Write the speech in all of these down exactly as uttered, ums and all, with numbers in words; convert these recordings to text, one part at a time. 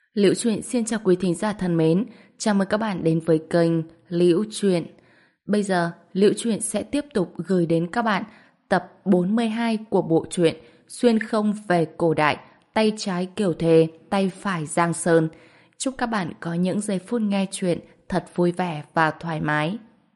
Liễu Chuyện xin chào quý thính giả thân mến, chào mừng các bạn đến với kênh Liễu Chuyện. Bây giờ, Liễu Chuyện sẽ tiếp tục gửi đến các bạn tập bốn mươi hai của bộ truyện Xuyên không về cổ đại, tay trái Kiều Thề, tay phải Giang Sơn. Chúc các bạn có những giây phút nghe chuyện thật vui vẻ và thoải mái.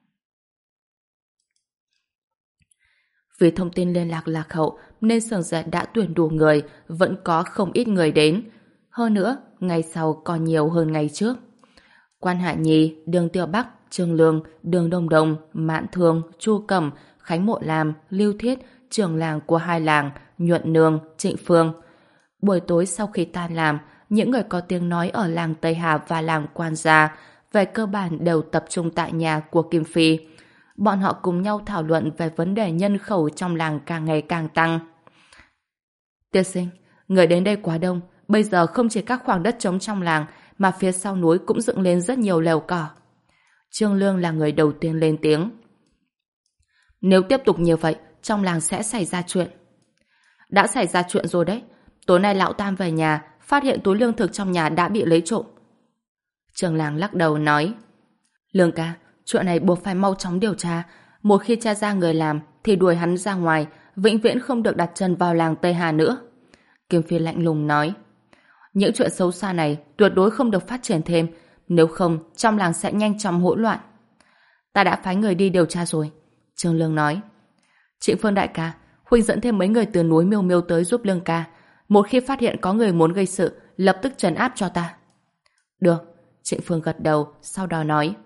Vì thông tin liên lạc lạc hậu nên Sưởng Dệt đã tuyển đủ người, vẫn có không ít người đến. Hơn nữa, ngày sau còn nhiều hơn ngày trước. Quan Hạ Nhi, Đường Tiểu Bắc, Trương Lương, Đường Đông Đông, Mạn Thương, Chu Cẩm, Khánh Mộ Lam, Lưu Thiết, trưởng làng của hai làng, Nhuận Nương, Trịnh Phương. Buổi tối sau khi tan làm, những người có tiếng nói ở làng Tây Hà và làng Quan Gia về cơ bản đều tập trung tại nhà của Kim Phi. Bọn họ cùng nhau thảo luận về vấn đề nhân khẩu trong làng càng ngày càng tăng. Tiên sinh, người đến đây quá đông. Bây giờ không chỉ các khoảng đất trống trong làng mà phía sau núi cũng dựng lên rất nhiều lều cỏ. Trương Lương là người đầu tiên lên tiếng. Nếu tiếp tục như vậy, trong làng sẽ xảy ra chuyện. Đã xảy ra chuyện rồi đấy. Tối nay lão Tam về nhà, phát hiện túi lương thực trong nhà đã bị lấy trộm. Trường làng lắc đầu nói, Lương ca, chuyện này buộc phải mau chóng điều tra. Một khi tra ra người làm thì đuổi hắn ra ngoài, vĩnh viễn không được đặt chân vào làng Tây Hà nữa. Kim Phi lạnh lùng nói, những chuyện xấu xa này tuyệt đối không được phát triển thêm, nếu không trong làng sẽ nhanh chóng hỗn loạn. Ta đã phái người đi điều tra rồi. Trương Lương nói, Trịnh Phương đại ca, huynh dẫn thêm mấy người từ núi Miêu Miêu tới giúp Lương ca. Một khi phát hiện có người muốn gây sự, lập tức trấn áp cho ta. Được. Trịnh Phương gật đầu, sau đó nói,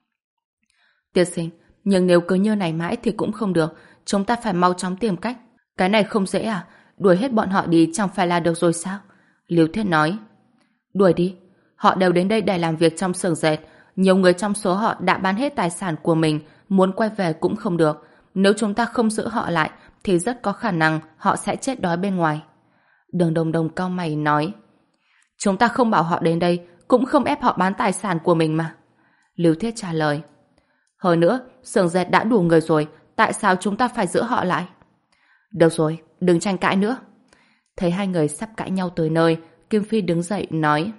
tiên sinh, nhưng nếu cứ như này mãi thì cũng không được, chúng ta phải mau chóng tìm cách. Cái này không dễ à? Đuổi hết bọn họ đi chẳng phải là được rồi sao? Liêu Thiết nói, đuổi đi. Họ đều đến đây để làm việc trong xưởng dệt. Nhiều người trong số họ đã bán hết tài sản của mình, muốn quay về cũng không được. Nếu chúng ta không giữ họ lại thì rất có khả năng họ sẽ chết đói bên ngoài. Đường Đông Đông cau mày nói, chúng ta không bảo họ đến đây, cũng không ép họ bán tài sản của mình mà. Liêu Thiết trả lời, hơn nữa, xưởng dệt đã đủ người rồi, tại sao chúng ta phải giữ họ lại? Được rồi, đừng tranh cãi nữa. Thấy hai người sắp cãi nhau tới nơi, Kim Phi đứng dậy nói,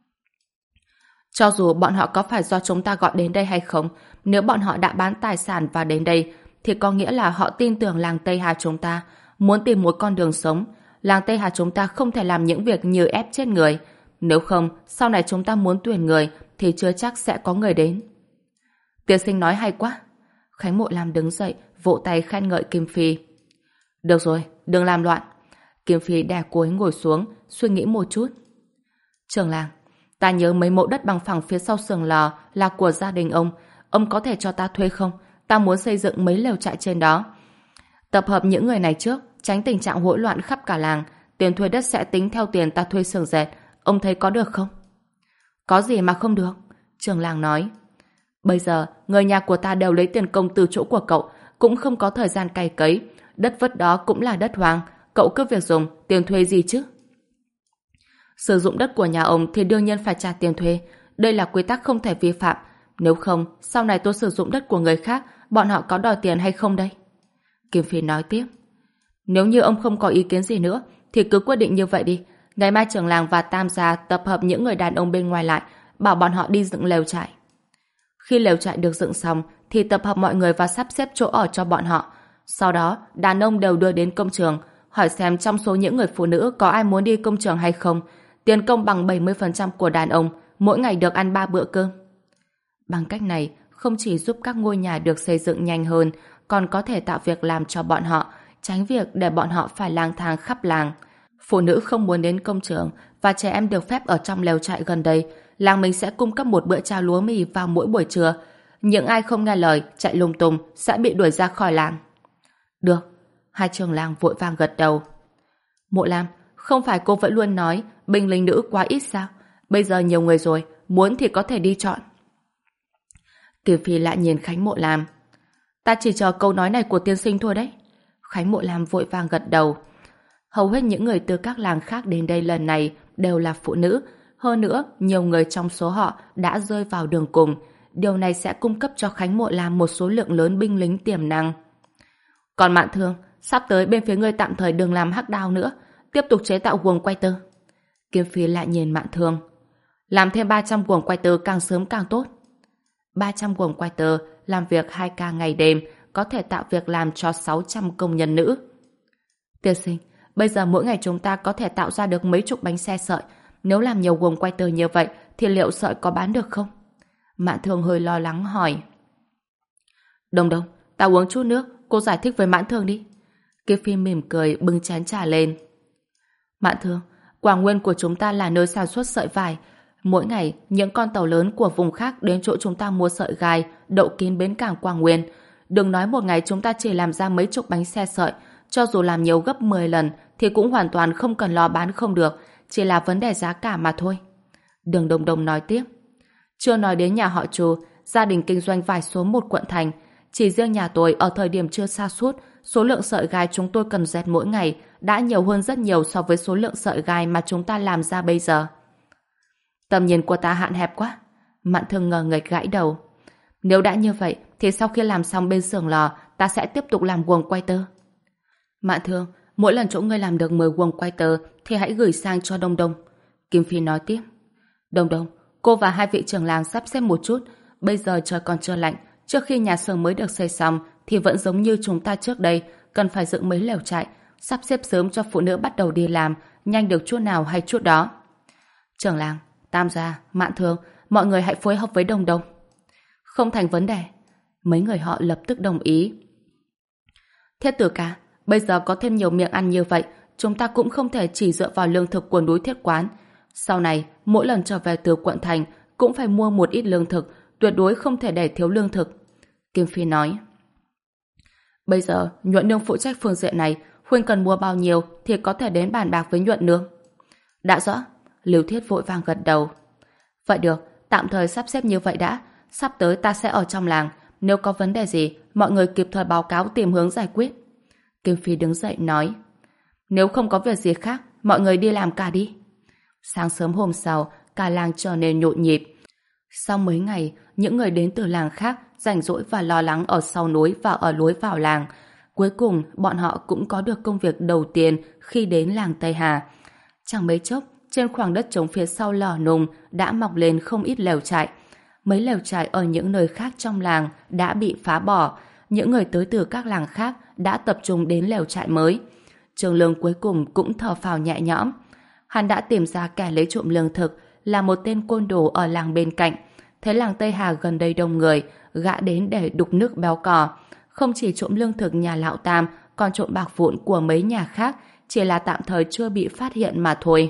cho dù bọn họ có phải do chúng ta gọi đến đây hay không, nếu bọn họ đã bán tài sản và đến đây, thì có nghĩa là họ tin tưởng làng Tây Hà chúng ta, muốn tìm một con đường sống. Làng Tây Hà chúng ta không thể làm những việc như ép chết người. Nếu không, sau này chúng ta muốn tuyển người thì chưa chắc sẽ có người đến. Tiên sinh nói hay quá. Khánh Mộ Lam đứng dậy, vỗ tay khen ngợi Kim Phi. Được rồi, đừng làm loạn. Kim Phi đè cô ấy ngồi xuống, suy nghĩ một chút. Trưởng làng, ta nhớ mấy mẫu đất bằng phẳng phía sau xưởng lò là của gia đình ông. Ông có thể cho ta thuê không? Ta muốn xây dựng mấy lều trại trên đó. Tập hợp những người này trước, tránh tình trạng hỗn loạn khắp cả làng. Tiền thuê đất sẽ tính theo tiền ta thuê xưởng dệt. Ông thấy có được không? Có gì mà không được? Trưởng làng nói, bây giờ người nhà của ta đều lấy tiền công từ chỗ của cậu, cũng không có thời gian cày cấy. Đất vất đó cũng là đất hoang, cậu cứ việc dùng, tiền thuê gì chứ? Sử dụng đất của nhà ông thì đương nhiên phải trả tiền thuê. Đây là quy tắc không thể vi phạm. Nếu không, sau này tôi sử dụng đất của người khác, bọn họ có đòi tiền hay không đây? Kim Phi nói tiếp, nếu như ông không có ý kiến gì nữa thì cứ quyết định như vậy đi. Ngày mai trưởng làng và Tam gia tập hợp những người đàn ông bên ngoài lại, bảo bọn họ đi dựng lều trại. Khi lều trại được dựng xong thì tập hợp mọi người và sắp xếp chỗ ở cho bọn họ. Sau đó, đàn ông đều đưa đến công trường, hỏi xem trong số những người phụ nữ có ai muốn đi công trường hay không. Tiền công bằng bảy mươi phần trăm của đàn ông, mỗi ngày được ăn ba bữa cơm. Bằng cách này, không chỉ giúp các ngôi nhà được xây dựng nhanh hơn, còn có thể tạo việc làm cho bọn họ, tránh việc để bọn họ phải lang thang khắp làng. Phụ nữ không muốn đến công trường và trẻ em được phép ở trong lều trại gần đây, làng mình sẽ cung cấp một bữa trao lúa mì vào mỗi buổi trưa. Những ai không nghe lời, chạy lung tung sẽ bị đuổi ra khỏi làng. Được. Hai trưởng làng vội vàng gật đầu. Mộ Lam, không phải cô vẫn luôn nói binh lính nữ quá ít sao? Bây giờ nhiều người rồi, muốn thì có thể đi chọn. Kiều Phi lại nhìn Khánh Mộ Lam. Ta chỉ chờ câu nói này của tiên sinh thôi đấy. Khánh Mộ Lam vội vàng gật đầu. Hầu hết những người từ các làng khác đến đây lần này đều là phụ nữ. Hơn nữa, nhiều người trong số họ đã rơi vào đường cùng. Điều này sẽ cung cấp cho Khánh Mộ Lam một số lượng lớn binh lính tiềm năng. Còn Mạn Thương, sắp tới bên phía ngươi tạm thời đừng làm hắc đao nữa, tiếp tục chế tạo guồng quay tơ. Kiếm Phi lại nhìn Mạn Thương. Làm thêm ba trăm guồng quay tơ càng sớm càng tốt. ba trăm guồng quay tơ làm việc hai ca ngày đêm có thể tạo việc làm cho sáu trăm công nhân nữ. Tiên sinh, bây giờ mỗi ngày chúng ta có thể tạo ra được mấy chục bánh xe sợi. Nếu làm nhiều guồng quay tơ như vậy thì liệu sợi có bán được không? Mạn Thương hơi lo lắng hỏi. Đông Đông, ta uống chút nước, cô giải thích với Mãn Thương đi. Kiếp Phi mỉm cười bưng chén trà lên. Mạn Thương, Quảng Nguyên của chúng ta là nơi sản xuất sợi vải. Mỗi ngày, những con tàu lớn của vùng khác đến chỗ chúng ta mua sợi gai, đậu kín bến cảng Quảng Nguyên. Đừng nói một ngày chúng ta chỉ làm ra mấy chục bánh xe sợi, cho dù làm nhiều gấp mười lần thì cũng hoàn toàn không cần lo bán không được, chỉ là vấn đề giá cả mà thôi. Đường Đồng Đồng nói tiếp. Chưa nói đến nhà họ Chu, gia đình kinh doanh vải số một quận thành. Chỉ riêng nhà tôi ở thời điểm chưa sa sút, số lượng sợi gai chúng tôi cần dệt mỗi ngày đã nhiều hơn rất nhiều so với số lượng sợi gai mà chúng ta làm ra bây giờ. Tầm nhìn của ta hạn hẹp quá. Mạn Thương ngờ nghệch gãi đầu. Nếu đã như vậy thì sau khi làm xong bên xưởng lò, ta sẽ tiếp tục làm guồng quay tơ. Mạn Thương, mỗi lần chỗ ngươi làm được mười guồng quay tơ thì hãy gửi sang cho Đông Đông. Kim Phi nói tiếp. Đông Đông, cô và hai vị trưởng làng sắp xếp một chút. Bây giờ trời còn chưa lạnh, trước khi nhà xưởng mới được xây xong thì vẫn giống như chúng ta trước đây, cần phải dựng mấy lều trại, sắp xếp sớm cho phụ nữ bắt đầu đi làm, nhanh được chút nào hay chút đó. Trưởng làng, Tam gia, Mạn Thương, mọi người hãy phối hợp với Đông Đông. Không thành vấn đề. Mấy người họ lập tức đồng ý. Thiết Tử ca, bây giờ có thêm nhiều miệng ăn như vậy, chúng ta cũng không thể chỉ dựa vào lương thực của núi Thiết Quán. Sau này, mỗi lần trở về từ quận thành, cũng phải mua một ít lương thực, tuyệt đối không thể để thiếu lương thực. Kim Phi nói. Bây giờ, Nhuận Nương phụ trách phương diện này, Huynh cần mua bao nhiêu thì có thể đến bàn bạc với Nhuận Nương. Đã rõ. Lưu Thiết vội vàng gật đầu. Vậy được, tạm thời sắp xếp như vậy đã. Sắp tới ta sẽ ở trong làng. Nếu có vấn đề gì, mọi người kịp thời báo cáo tìm hướng giải quyết. Kim Phi đứng dậy nói. Nếu không có việc gì khác, mọi người đi làm cả đi. Sáng sớm hôm sau, cả làng trở nên nhộn nhịp. Sau mấy ngày, những người đến từ làng khác rảnh rỗi và lo lắng ở sau núi và ở lối vào làng. Cuối cùng, bọn họ cũng có được công việc đầu tiên khi đến làng Tây Hà. Chẳng mấy chốc, trên khoảng đất trống phía sau lò nung đã mọc lên không ít lều trại. Mấy lều trại ở những nơi khác trong làng đã bị phá bỏ. Những người tới từ các làng khác đã tập trung đến lều trại mới. Trường Lương cuối cùng cũng thở phào nhẹ nhõm. Hắn đã tìm ra kẻ lấy trộm lương thực là một tên côn đồ ở làng bên cạnh. Thấy làng Tây Hà gần đây đông người, gã đến để đục nước béo cò. Không chỉ trộm lương thực nhà lão Tam, còn trộm bạc vụn của mấy nhà khác, chỉ là tạm thời chưa bị phát hiện mà thôi.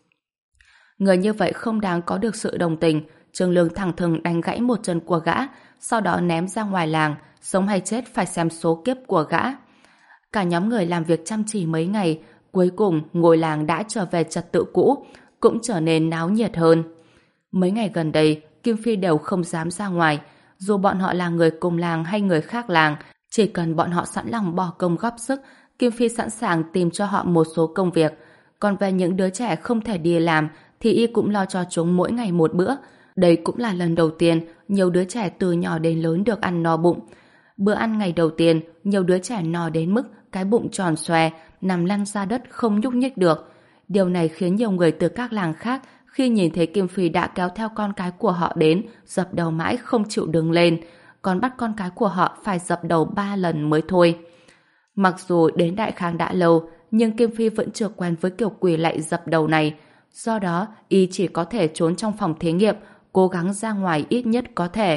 Người như vậy không đáng có được sự đồng tình. Trương Lương thẳng thừng đánh gãy một chân của gã, sau đó ném ra ngoài làng, sống hay chết phải xem số kiếp của gã. Cả nhóm người làm việc chăm chỉ mấy ngày, cuối cùng ngôi làng đã trở về trật tự cũ, cũng trở nên náo nhiệt hơn. Mấy ngày gần đây, Kim Phi đều không dám ra ngoài, dù bọn họ là người cùng làng hay người khác làng, chỉ cần bọn họ sẵn lòng bỏ công góp sức, Kim Phi sẵn sàng tìm cho họ một số công việc. Còn về những đứa trẻ không thể đi làm, thì y cũng lo cho chúng mỗi ngày một bữa. Đây cũng là lần đầu tiên nhiều đứa trẻ từ nhỏ đến lớn được ăn no bụng. Bữa ăn ngày đầu tiên, nhiều đứa trẻ no đến mức cái bụng tròn xoe, nằm lăn ra đất không nhúc nhích được. Điều này khiến nhiều người từ các làng khác khi nhìn thấy Kim Phi đã kéo theo con cái của họ đến, dập đầu mãi không chịu đứng lên, còn bắt con cái của họ phải dập đầu ba lần mới thôi. Mặc dù đến Đại Khang đã lâu, nhưng Kim Phi vẫn chưa quen với kiểu quỳ lạy dập đầu này. Do đó, y chỉ có thể trốn trong phòng thí nghiệm, cố gắng ra ngoài ít nhất có thể.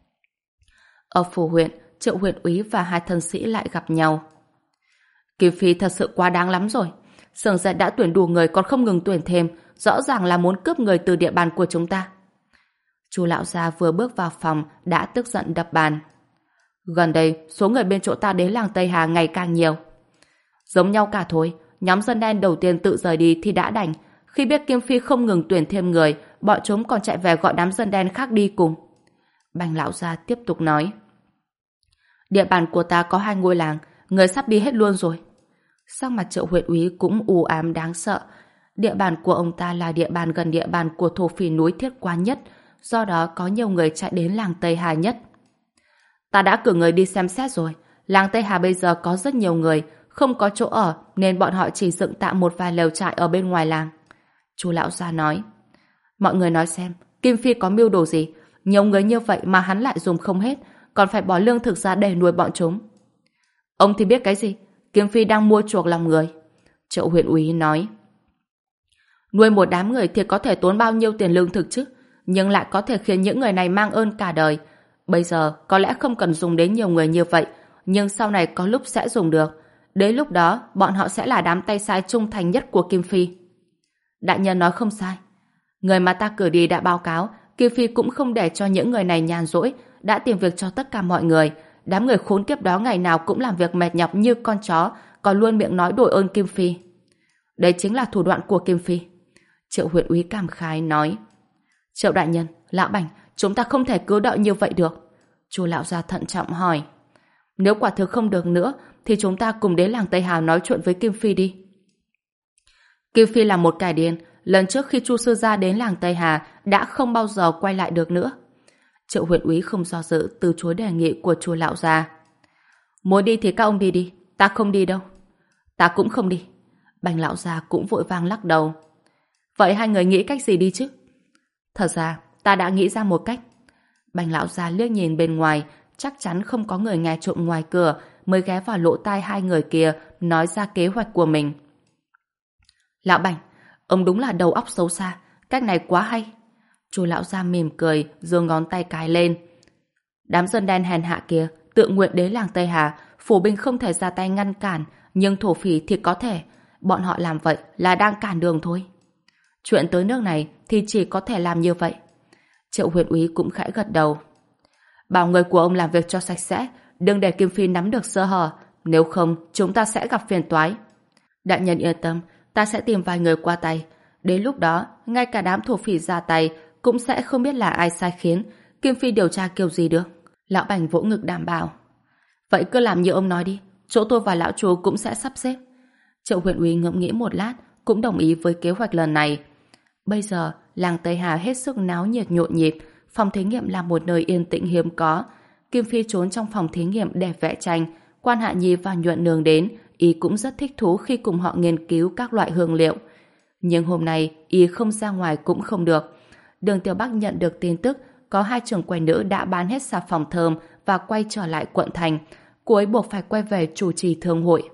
Ở phủ huyện, Triệu huyện úy và hai thân sĩ lại gặp nhau. Kim Phi thật sự quá đáng lắm rồi. Xưởng dệt đã tuyển đủ người còn không ngừng tuyển thêm, rõ ràng là muốn cướp người từ địa bàn của chúng ta. Chu lão gia vừa bước vào phòng đã tức giận đập bàn. Gần đây, số người bên chỗ ta đến làng Tây Hà ngày càng nhiều. Giống nhau cả thôi, nhóm dân đen đầu tiên tự rời đi thì đã đành. Khi biết Kim Phi không ngừng tuyển thêm người, bọn chúng còn chạy về gọi đám dân đen khác đi cùng. Bành lão gia tiếp tục nói. Địa bàn của ta có hai ngôi làng, người sắp đi hết luôn rồi. Sắc mặt Triệu huyện úy cũng u ám đáng sợ. Địa bàn của ông ta là địa bàn gần địa bàn của thổ phỉ núi Thiết Quán nhất, do đó có nhiều người chạy đến làng Tây Hà nhất. Ta đã cử người đi xem xét rồi. Làng Tây Hà bây giờ có rất nhiều người, không có chỗ ở nên bọn họ chỉ dựng tạm một vài lều trại ở bên ngoài làng. Chu lão gia nói. Mọi người nói xem, Kim Phi có mưu đồ gì? Nhiều người như vậy mà hắn lại dùng không hết, còn phải bỏ lương thực ra để nuôi bọn chúng. Ông thì biết cái gì? Kim Phi đang mua chuộc lòng người. Triệu huyện úy nói. Nuôi một đám người thì có thể tốn bao nhiêu tiền lương thực chứ, nhưng lại có thể khiến những người này mang ơn cả đời. Bây giờ có lẽ không cần dùng đến nhiều người như vậy, nhưng sau này có lúc sẽ dùng được. Đến lúc đó, bọn họ sẽ là đám tay sai trung thành nhất của Kim Phi. Đại nhân nói không sai. Người mà ta cử đi đã báo cáo, Kim Phi cũng không để cho những người này nhàn rỗi, đã tìm việc cho tất cả mọi người. Đám người khốn kiếp đó ngày nào cũng làm việc mệt nhọc như con chó, còn luôn miệng nói đội ơn Kim Phi. Đấy chính là thủ đoạn của Kim Phi. Triệu huyện úy cảm khái nói. Triệu đại nhân, lão Bành, chúng ta không thể cứ đợi như vậy được. Chu lão gia thận trọng hỏi. Nếu quả thực không được nữa, thì chúng ta cùng đến làng Tây Hà nói chuyện với Kim Phi đi. Kim Phi là một kẻ điên, lần trước khi Chu sư gia đến làng Tây Hà đã không bao giờ quay lại được nữa. Triệu huyện úy không do dự từ chối đề nghị của Chu lão gia. Muốn đi thì các ông đi đi, ta không đi đâu. Ta cũng không đi. Bành lão gia cũng vội vàng lắc đầu. Vậy hai người nghĩ cách gì đi chứ? Thật ra, ta đã nghĩ ra một cách. Bành lão gia liếc nhìn bên ngoài, chắc chắn không có người nghe trộm ngoài cửa, mới ghé vào lỗ tai hai người kia nói ra kế hoạch của mình. Lão Bành, ông đúng là đầu óc xấu xa, cách này quá hay. Chu lão gia mỉm cười, giơ ngón tay cái lên. Đám dân đen hèn hạ kia tự nguyện đến làng Tây Hà, phủ binh không thể ra tay ngăn cản, nhưng thổ phỉ thì có thể. Bọn họ làm vậy là đang cản đường thôi. Chuyện tới nước này thì chỉ có thể làm như vậy. Triệu huyện úy cũng khẽ gật đầu. Bảo người của ông làm việc cho sạch sẽ, đừng để Kim Phi nắm được sơ hở, nếu không chúng ta sẽ gặp phiền toái. Đại nhân yên tâm, ta sẽ tìm vài người qua tay. Đến lúc đó, ngay cả đám thổ phỉ ra tay cũng sẽ không biết là ai sai khiến, Kim Phi điều tra kiểu gì được. Lão Bành vỗ ngực đảm bảo. Vậy cứ làm như ông nói đi, chỗ tôi và lão chú cũng sẽ sắp xếp. Triệu huyện úy ngẫm nghĩ một lát, cũng đồng ý với kế hoạch lần này. Bây giờ, làng Tây Hà hết sức náo nhiệt nhộn nhịp, phòng thí nghiệm là một nơi yên tĩnh hiếm có. Kim Phi trốn trong phòng thí nghiệm để vẽ tranh, Quan Hạ Nhi và Nhuận Nương đến, y cũng rất thích thú khi cùng họ nghiên cứu các loại hương liệu. Nhưng hôm nay, y không ra ngoài cũng không được. Đường Tiểu Bắc nhận được tin tức có hai trưởng quầy nữ đã bán hết xà phòng thơm và quay trở lại quận thành. Cô ấy buộc phải quay về chủ trì thương hội.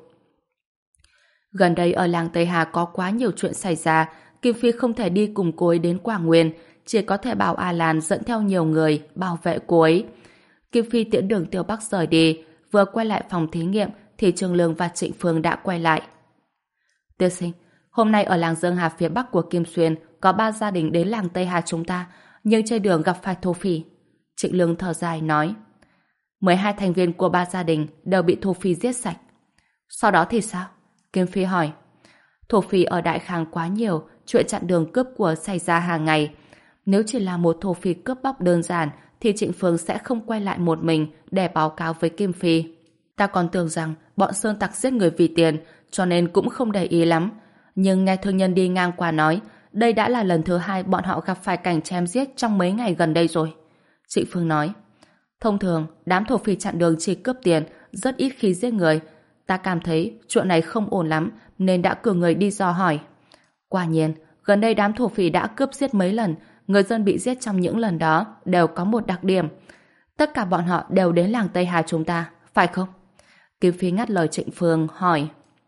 Gần đây ở làng Tây Hà có quá nhiều chuyện xảy ra, Kim Phi không thể đi cùng cô ấy đến Quảng Nguyên, chỉ có thể bảo A Lan dẫn theo nhiều người bảo vệ cô ấy. Kim Phi tiễn Đường Tiểu Bắc rời đi, vừa quay lại phòng thí nghiệm thì Trương Lương và Trịnh Phương đã quay lại. Tiên sinh, hôm nay ở làng Dương Hà phía bắc của Kim Xuyên có ba gia đình đến làng Tây Hà chúng ta, nhưng trên đường gặp phải thổ phỉ. Trịnh Lương thở dài nói. mười hai thành viên của ba gia đình đều bị thổ phỉ giết sạch. Sau đó thì sao? Kim Phi hỏi. Thổ phỉ ở Đại Khang quá nhiều, chuyện chặn đường cướp của xảy ra hàng ngày. Nếu chỉ là một thổ phỉ cướp bóc đơn giản thì Trịnh Phương sẽ không quay lại một mình để báo cáo với Kim Phi. Ta còn tưởng rằng bọn sơn tặc giết người vì tiền, cho nên cũng không để ý lắm. Nhưng nghe thương nhân đi ngang qua nói, đây đã là lần thứ hai bọn họ gặp phải cảnh chém giết trong mấy ngày gần đây rồi. Trịnh Phương nói. Thông thường, đám thổ phỉ chặn đường chỉ cướp tiền, rất ít khi giết người. Ta cảm thấy chuyện này không ổn lắm, nên đã cử người đi dò hỏi. Quả nhiên, gần đây đám thổ phỉ đã cướp giết mấy lần, người dân bị giết trong những lần đó đều có một đặc điểm. Tất cả bọn họ đều đến làng Tây Hà chúng ta, phải không? Kim Phi ngắt lời Trịnh Phương, hỏi.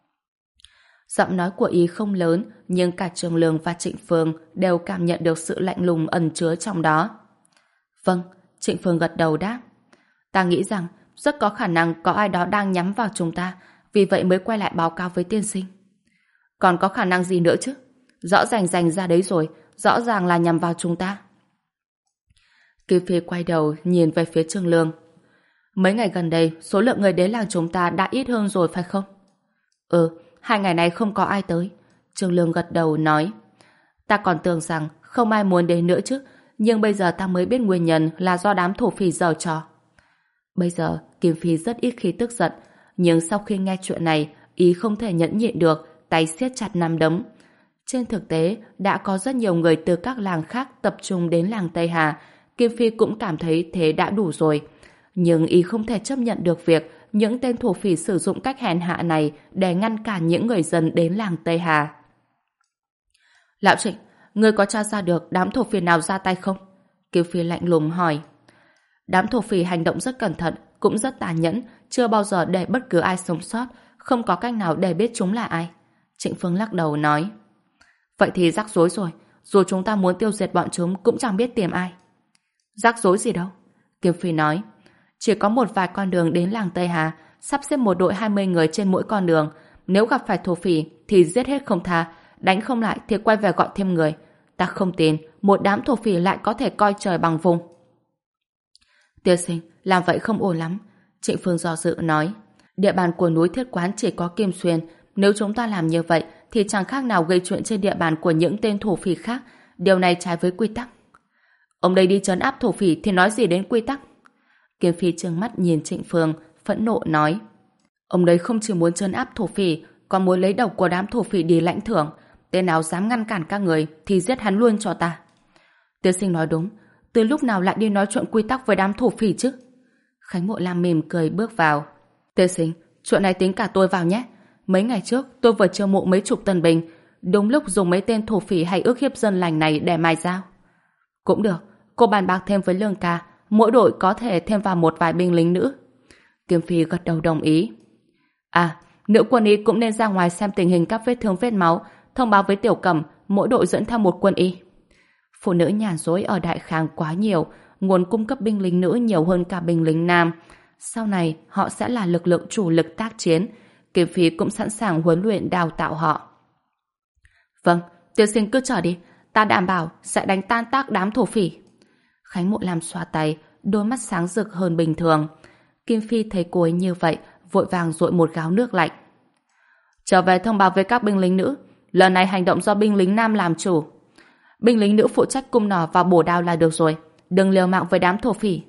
Giọng nói của ý không lớn, nhưng cả Trường Lương và Trịnh Phương đều cảm nhận được sự lạnh lùng ẩn chứa trong đó. Vâng, Trịnh Phương gật đầu đáp. Ta nghĩ rằng rất có khả năng có ai đó đang nhắm vào chúng ta, vì vậy mới quay lại báo cáo với tiên sinh. Còn có khả năng gì nữa chứ? Rõ ràng rành ra đấy rồi, rõ ràng là nhằm vào chúng ta. Kim Phi quay đầu nhìn về phía Trương Lương. Mấy ngày gần đây, số lượng người đến làng chúng ta đã ít hơn rồi phải không? Ừ, hai ngày này không có ai tới. Trương Lương gật đầu nói. Ta còn tưởng rằng không ai muốn đến nữa chứ, nhưng bây giờ ta mới biết nguyên nhân là do đám thổ phỉ giở trò. Bây giờ, Kim Phi rất ít khi tức giận, nhưng sau khi nghe chuyện này, ý không thể nhẫn nhịn được, tay siết chặt nắm đấm. Trên thực tế, đã có rất nhiều người từ các làng khác tập trung đến làng Tây Hà. Kim Phi cũng cảm thấy thế đã đủ rồi. Nhưng ý không thể chấp nhận được việc những tên thổ phỉ sử dụng cách hèn hạ này để ngăn cản những người dân đến làng Tây Hà. Lão Trịnh, Ngươi có tra ra được đám thổ phỉ nào ra tay không? Kiều Phi lạnh lùng hỏi. Đám thổ phỉ hành động rất cẩn thận, cũng rất tàn nhẫn, chưa bao giờ để bất cứ ai sống sót, không có cách nào để biết chúng là ai. Trịnh Phương lắc đầu nói. Vậy thì rắc rối rồi, dù chúng ta muốn tiêu diệt bọn chúng cũng chẳng biết tìm ai. Rắc rối gì đâu? Kiều Phi nói. Chỉ có một vài con đường đến làng Tây Hà, sắp xếp một đội hai mươi người trên mỗi con đường. Nếu gặp phải thổ phỉ thì giết hết không tha, đánh không lại thì quay về gọi thêm người. Ta không tin một đám thổ phỉ lại có thể coi trời bằng vùng. Tiên sinh, làm vậy không ổn lắm. Trịnh Phương do dự nói. Địa bàn của núi Thiết Quán chỉ có Kim Xuyên. Nếu chúng ta làm như vậy thì chẳng khác nào gây chuyện trên địa bàn của những tên thổ phỉ khác. Điều này trái với quy tắc. Ông đây đi trấn áp thổ phỉ thì nói gì đến quy tắc? Kiếm Phi trừng mắt nhìn Trịnh Phương, phẫn nộ nói. Ông đấy không chỉ muốn trấn áp thổ phỉ, còn muốn lấy đầu của đám thổ phỉ đi lãnh thưởng. Tên nào dám ngăn cản các người thì giết hắn luôn cho ta. Tiên sinh nói đúng. Từ lúc nào lại đi nói chuyện quy tắc với đám thổ phỉ chứ? Khánh Mộ Lam mỉm cười bước vào. Tiên sinh, chuyện này tính cả tôi vào nhé. Mấy ngày trước tôi vừa chiêu mộ mấy chục tân binh, đúng lúc dùng mấy tên thổ phỉ hay ước hiếp dân lành này để mài dao. Cũng được, cô bàn bạc thêm với Lương ca, mỗi đội có thể thêm vào một vài binh lính nữ. Kiếm Phi gật đầu đồng ý. À, nữ quân y cũng nên ra ngoài xem tình hình các vết thương vết máu, thông báo với Tiểu Cẩm, mỗi đội dẫn theo một quân y. Phụ nữ nhàn rỗi ở Đại Khang quá nhiều, nguồn cung cấp binh lính nữ nhiều hơn cả binh lính nam. Sau này, họ sẽ là lực lượng chủ lực tác chiến. Kiếm Phi cũng sẵn sàng huấn luyện đào tạo họ. Vâng, tiên sinh cứ chờ đi, ta đảm bảo sẽ đánh tan tác đám thổ phỉ. Khánh Mộ Lam xoa tay, đôi mắt sáng rực hơn bình thường. Kim Phi thấy cô ấy như vậy, vội vàng dội một gáo nước lạnh. Trở về thông báo với các binh lính nữ, lần này hành động do binh lính nam làm chủ. Binh lính nữ phụ trách cung nỏ và bổ đao là được rồi, đừng liều mạng với đám thổ phỉ.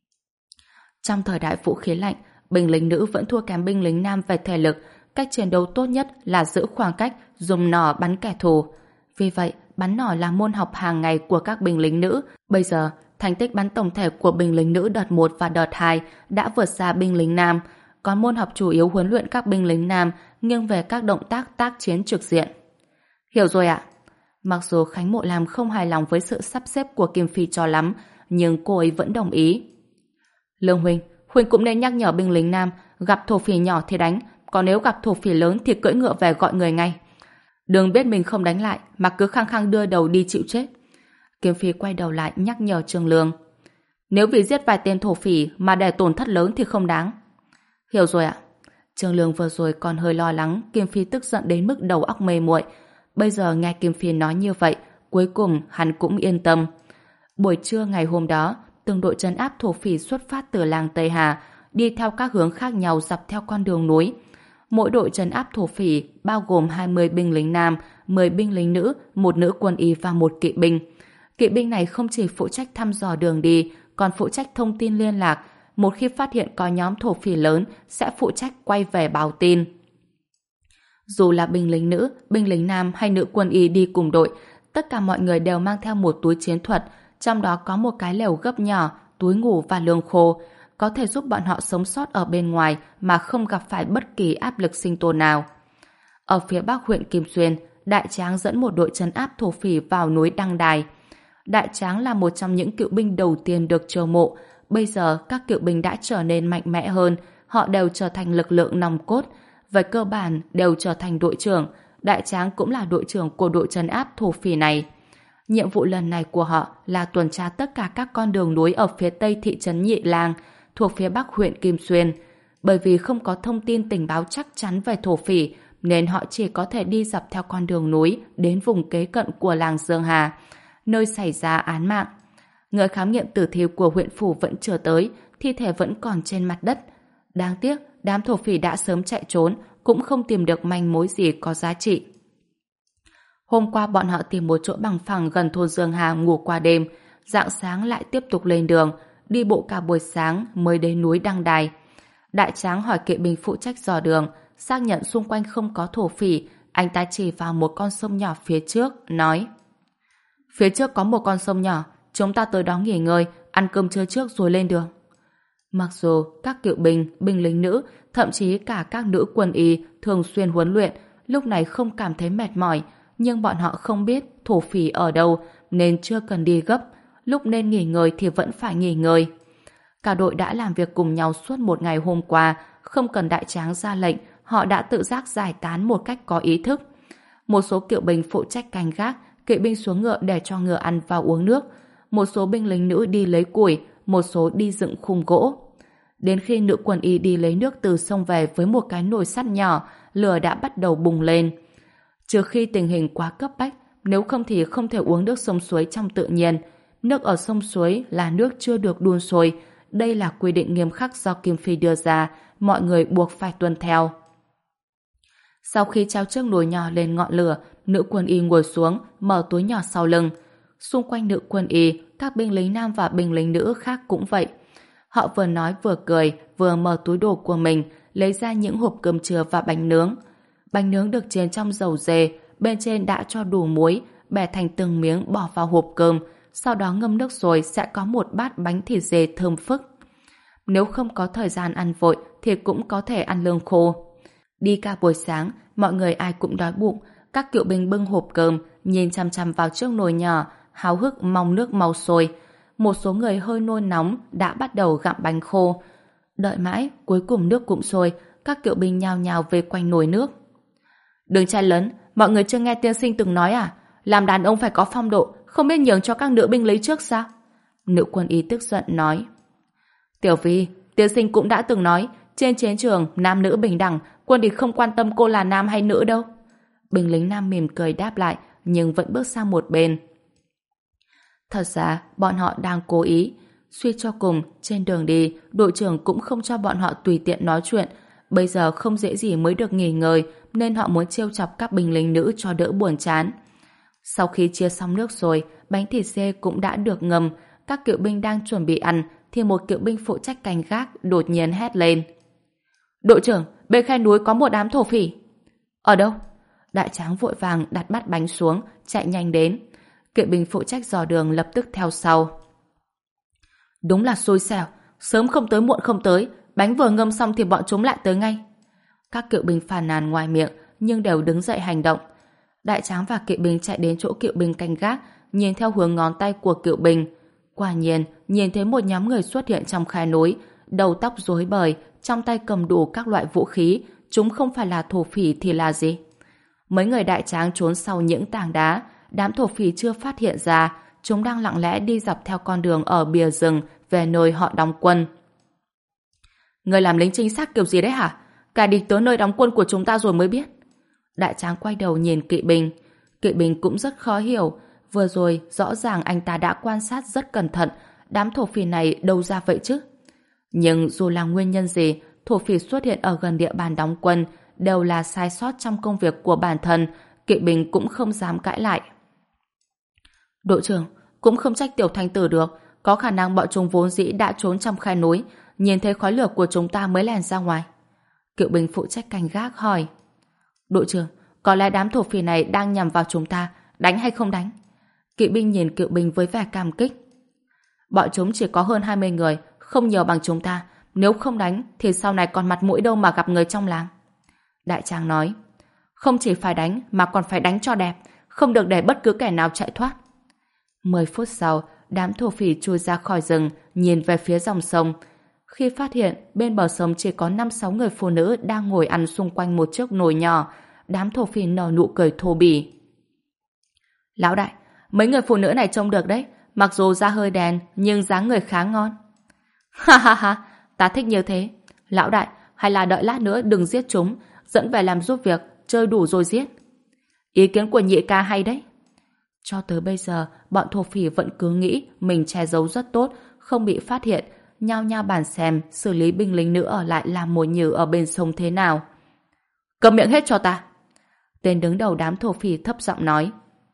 Trong thời đại vũ khí lạnh, binh lính nữ vẫn thua kém binh lính nam về thể lực, cách chiến đấu tốt nhất là giữ khoảng cách, dùng nỏ bắn kẻ thù. Vì vậy, bắn nỏ là môn học hàng ngày của các binh lính nữ. Bây giờ, thành tích bắn tổng thể của binh lính nữ đợt một và đợt hai đã vượt xa binh lính nam, còn môn học chủ yếu huấn luyện các binh lính nam nghiêng về các động tác tác chiến trực diện. Hiểu rồi ạ. Mặc dù Khánh Mộ Lam không hài lòng với sự sắp xếp của Kim Phi cho lắm, nhưng cô ấy vẫn đồng ý. Lương huynh, huynh cũng nên nhắc nhở binh lính nam, gặp thổ phỉ nhỏ thì đánh, còn nếu gặp thổ phỉ lớn thì cưỡi ngựa về gọi người ngay. Đừng biết mình không đánh lại mà cứ khăng khăng đưa đầu đi chịu chết. Kim Phi quay đầu lại nhắc nhở Trương Lương. Nếu vì giết vài tên thổ phỉ mà để tổn thất lớn thì không đáng. Hiểu rồi ạ. Trương Lương vừa rồi còn hơi lo lắng Kim Phi tức giận đến mức đầu óc mê muội. Bây giờ nghe Kim Phi nói như vậy, cuối cùng hắn cũng yên tâm. Buổi trưa ngày hôm đó, từng đội trấn áp thổ phỉ xuất phát từ làng Tây Hà, đi theo các hướng khác nhau dọc theo con đường núi. Mỗi đội trấn áp thổ phỉ bao gồm hai mươi binh lính nam, mười binh lính nữ, một nữ quân y và một kỵ binh. Kỵ binh này không chỉ phụ trách thăm dò đường đi, còn phụ trách thông tin liên lạc. Một khi phát hiện có nhóm thổ phỉ lớn, sẽ phụ trách quay về báo tin. Dù là binh lính nữ, binh lính nam hay nữ quân y đi cùng đội, tất cả mọi người đều mang theo một túi chiến thuật, trong đó có một cái lều gấp nhỏ, túi ngủ và lương khô, có thể giúp bọn họ sống sót ở bên ngoài mà không gặp phải bất kỳ áp lực sinh tồn nào. Ở phía bắc huyện Kim Xuyên, Đại Tráng dẫn một đội trấn áp thổ phỉ vào núi Đăng Đài. Đại Tráng là một trong những cựu binh đầu tiên được chiêu mộ. Bây giờ các cựu binh đã trở nên mạnh mẽ hơn, họ đều trở thành lực lượng nòng cốt, về cơ bản đều trở thành đội trưởng. Đại Tráng cũng là đội trưởng của đội trấn áp thổ phỉ này. Nhiệm vụ lần này của họ là tuần tra tất cả các con đường núi ở phía tây thị trấn Nhị Lang, thuộc phía bắc huyện Kim Xuyên. Bởi vì không có thông tin tình báo chắc chắn về thổ phỉ, nên họ chỉ có thể đi dọc theo con đường núi đến vùng kế cận của làng Dương Hà, nơi xảy ra án mạng. Người khám nghiệm tử thi của huyện phủ vẫn chưa tới, thi thể vẫn còn trên mặt đất. Đáng tiếc, đám thổ phỉ đã sớm chạy trốn, cũng không tìm được manh mối gì có giá trị. Hôm qua bọn họ tìm một chỗ bằng phẳng gần thôn Dương Hà ngủ qua đêm, rạng sáng lại tiếp tục lên đường, đi bộ cả buổi sáng mới đến núi Đăng Đài. Đại Tráng hỏi kỵ binh phụ trách dò đường, xác nhận xung quanh không có thổ phỉ, anh ta chỉ vào một con sông nhỏ phía trước, nói: Phía trước có một con sông nhỏ, chúng ta tới đó nghỉ ngơi, ăn cơm trưa trước rồi lên đường. Mặc dù các cựu binh, binh lính nữ, thậm chí cả các nữ quân y thường xuyên huấn luyện, lúc này không cảm thấy mệt mỏi, nhưng bọn họ không biết thổ phỉ ở đâu nên chưa cần đi gấp. Lúc nên nghỉ ngơi thì vẫn phải nghỉ ngơi. Cả đội đã làm việc cùng nhau suốt một ngày hôm qua, không cần đại tráng ra lệnh, họ đã tự giác giải tán một cách có ý thức. Một số kỵ binh phụ trách canh gác, kỵ binh xuống ngựa để cho ngựa ăn và uống nước. Một số binh lính nữ đi lấy củi, một số đi dựng khung gỗ. Đến khi nữ quần y đi lấy nước từ sông về với một cái nồi sắt nhỏ, lửa đã bắt đầu bùng lên. Trừ khi tình hình quá cấp bách, nếu không thì không thể uống nước sông suối trong tự nhiên. Nước ở sông suối là nước chưa được đun sôi. Đây là quy định nghiêm khắc do Kim Phi đưa ra, mọi người buộc phải tuân theo. Sau khi treo chiếc nồi nhỏ lên ngọn lửa, nữ quân y ngồi xuống, mở túi nhỏ sau lưng. Xung quanh nữ quân y, các binh lính nam và binh lính nữ khác cũng vậy. Họ vừa nói vừa cười, vừa mở túi đồ của mình, lấy ra những hộp cơm trưa và bánh nướng. Bánh nướng được chiên trong dầu dê, bên trên đã cho đủ muối, bẻ thành từng miếng bỏ vào hộp cơm, sau đó ngâm nước rồi sẽ có một bát bánh thịt dê thơm phức. Nếu không có thời gian ăn vội thì cũng có thể ăn lương khô. Đi cả buổi sáng, mọi người ai cũng đói bụng. Các cựu binh bưng hộp cơm, nhìn chằm chằm vào chiếc nồi nhỏ, háo hức mong nước mau sôi. Một số người hơi nôn nóng đã bắt đầu gặm bánh khô. Đợi mãi, cuối cùng nước cũng sôi, các cựu binh nhao nhao về quanh nồi nước. Đừng chen lấn, mọi người chưa nghe tiên sinh từng nói à? Làm đàn ông phải có phong độ, không biết nhường cho các nữ binh lấy trước sao? Nữ quân y tức giận nói. Tiểu Phi, tiên sinh cũng đã từng nói, trên chiến trường nam nữ bình đẳng, quân địch không quan tâm cô là nam hay nữ đâu. Binh lính nam mỉm cười đáp lại, nhưng vẫn bước sang một bên. Thật ra, bọn họ đang cố ý. Suy cho cùng, trên đường đi, đội trưởng cũng không cho bọn họ tùy tiện nói chuyện. Bây giờ không dễ gì mới được nghỉ ngơi, nên họ muốn trêu chọc các binh lính nữ cho đỡ buồn chán. Sau khi chia xong nước rồi, bánh thịt dê cũng đã được ngâm. Các cựu binh đang chuẩn bị ăn, thì một cựu binh phụ trách canh gác đột nhiên hét lên. Đội trưởng, bên khe núi có một đám thổ phỉ. Ở đâu? Đại tráng vội vàng đặt bát bánh xuống, chạy nhanh đến. Kỵ binh phụ trách dò đường lập tức theo sau. Đúng là xui xẻo, sớm không tới muộn không tới, bánh vừa ngâm xong thì bọn chúng lại tới ngay. Các cựu binh phàn nàn ngoài miệng, nhưng đều đứng dậy hành động. Đại tráng và kỵ binh chạy đến chỗ cựu binh canh gác, nhìn theo hướng ngón tay của cựu binh. Quả nhiên, nhìn thấy một nhóm người xuất hiện trong khe núi, đầu tóc rối bời, trong tay cầm đủ các loại vũ khí, chúng không phải là thổ phỉ thì là gì? Mấy người đại tráng trốn sau những tảng đá, đám thổ phỉ chưa phát hiện ra, chúng đang lặng lẽ đi dọc theo con đường ở bìa rừng về nơi họ đóng quân. Người làm lính chính xác kiểu gì đấy hả? Cả địch tới nơi đóng quân của chúng ta rồi mới biết. Đại tráng quay đầu nhìn kỵ binh. Kỵ binh cũng rất khó hiểu. Vừa rồi rõ ràng anh ta đã quan sát rất cẩn thận, đám thổ phỉ này đâu ra vậy chứ? Nhưng dù là nguyên nhân gì, thổ phỉ xuất hiện ở gần địa bàn đóng quân đều là sai sót trong công việc của bản thân, kỵ binh cũng không dám cãi lại. Đội trưởng, cũng không trách tiểu thanh tử được, có khả năng bọn chúng vốn dĩ đã trốn trong khe núi, nhìn thấy khói lửa của chúng ta mới lèn ra ngoài. Cựu binh phụ trách canh gác hỏi. Đội trưởng, có lẽ đám thổ phỉ này đang nhằm vào chúng ta, đánh hay không đánh? Kỵ binh nhìn cựu binh với vẻ cảm kích. Bọn chúng chỉ có hơn hai mươi người, không nhiều bằng chúng ta, nếu không đánh thì sau này còn mặt mũi đâu mà gặp người trong làng. Đại tráng nói. Không chỉ phải đánh mà còn phải đánh cho đẹp, không được để bất cứ kẻ nào chạy thoát. Mười phút sau, đám thổ phỉ chui ra khỏi rừng, nhìn về phía dòng sông. Khi phát hiện bên bờ sông chỉ có năm sáu người phụ nữ đang ngồi ăn xung quanh một chiếc nồi nhỏ, đám thổ phỉ nở nụ cười thô bỉ. Lão đại, mấy người phụ nữ này trông được đấy, mặc dù da hơi đen nhưng dáng người khá ngon. Ha ha ha, ta thích như thế. Lão đại, hay là đợi lát nữa đừng giết chúng, dẫn về làm giúp việc, chơi đủ rồi giết. Ý kiến của nhị ca hay đấy. Cho tới bây giờ, bọn thổ phỉ vẫn cứ nghĩ mình che giấu rất tốt, không bị phát hiện, nhao nhao bàn xem xử lý binh lính nữ ở lại làm mồi nhử ở bên sông thế nào. Cầm miệng hết cho ta. Tên đứng đầu đám thổ phỉ thấp giọng nói.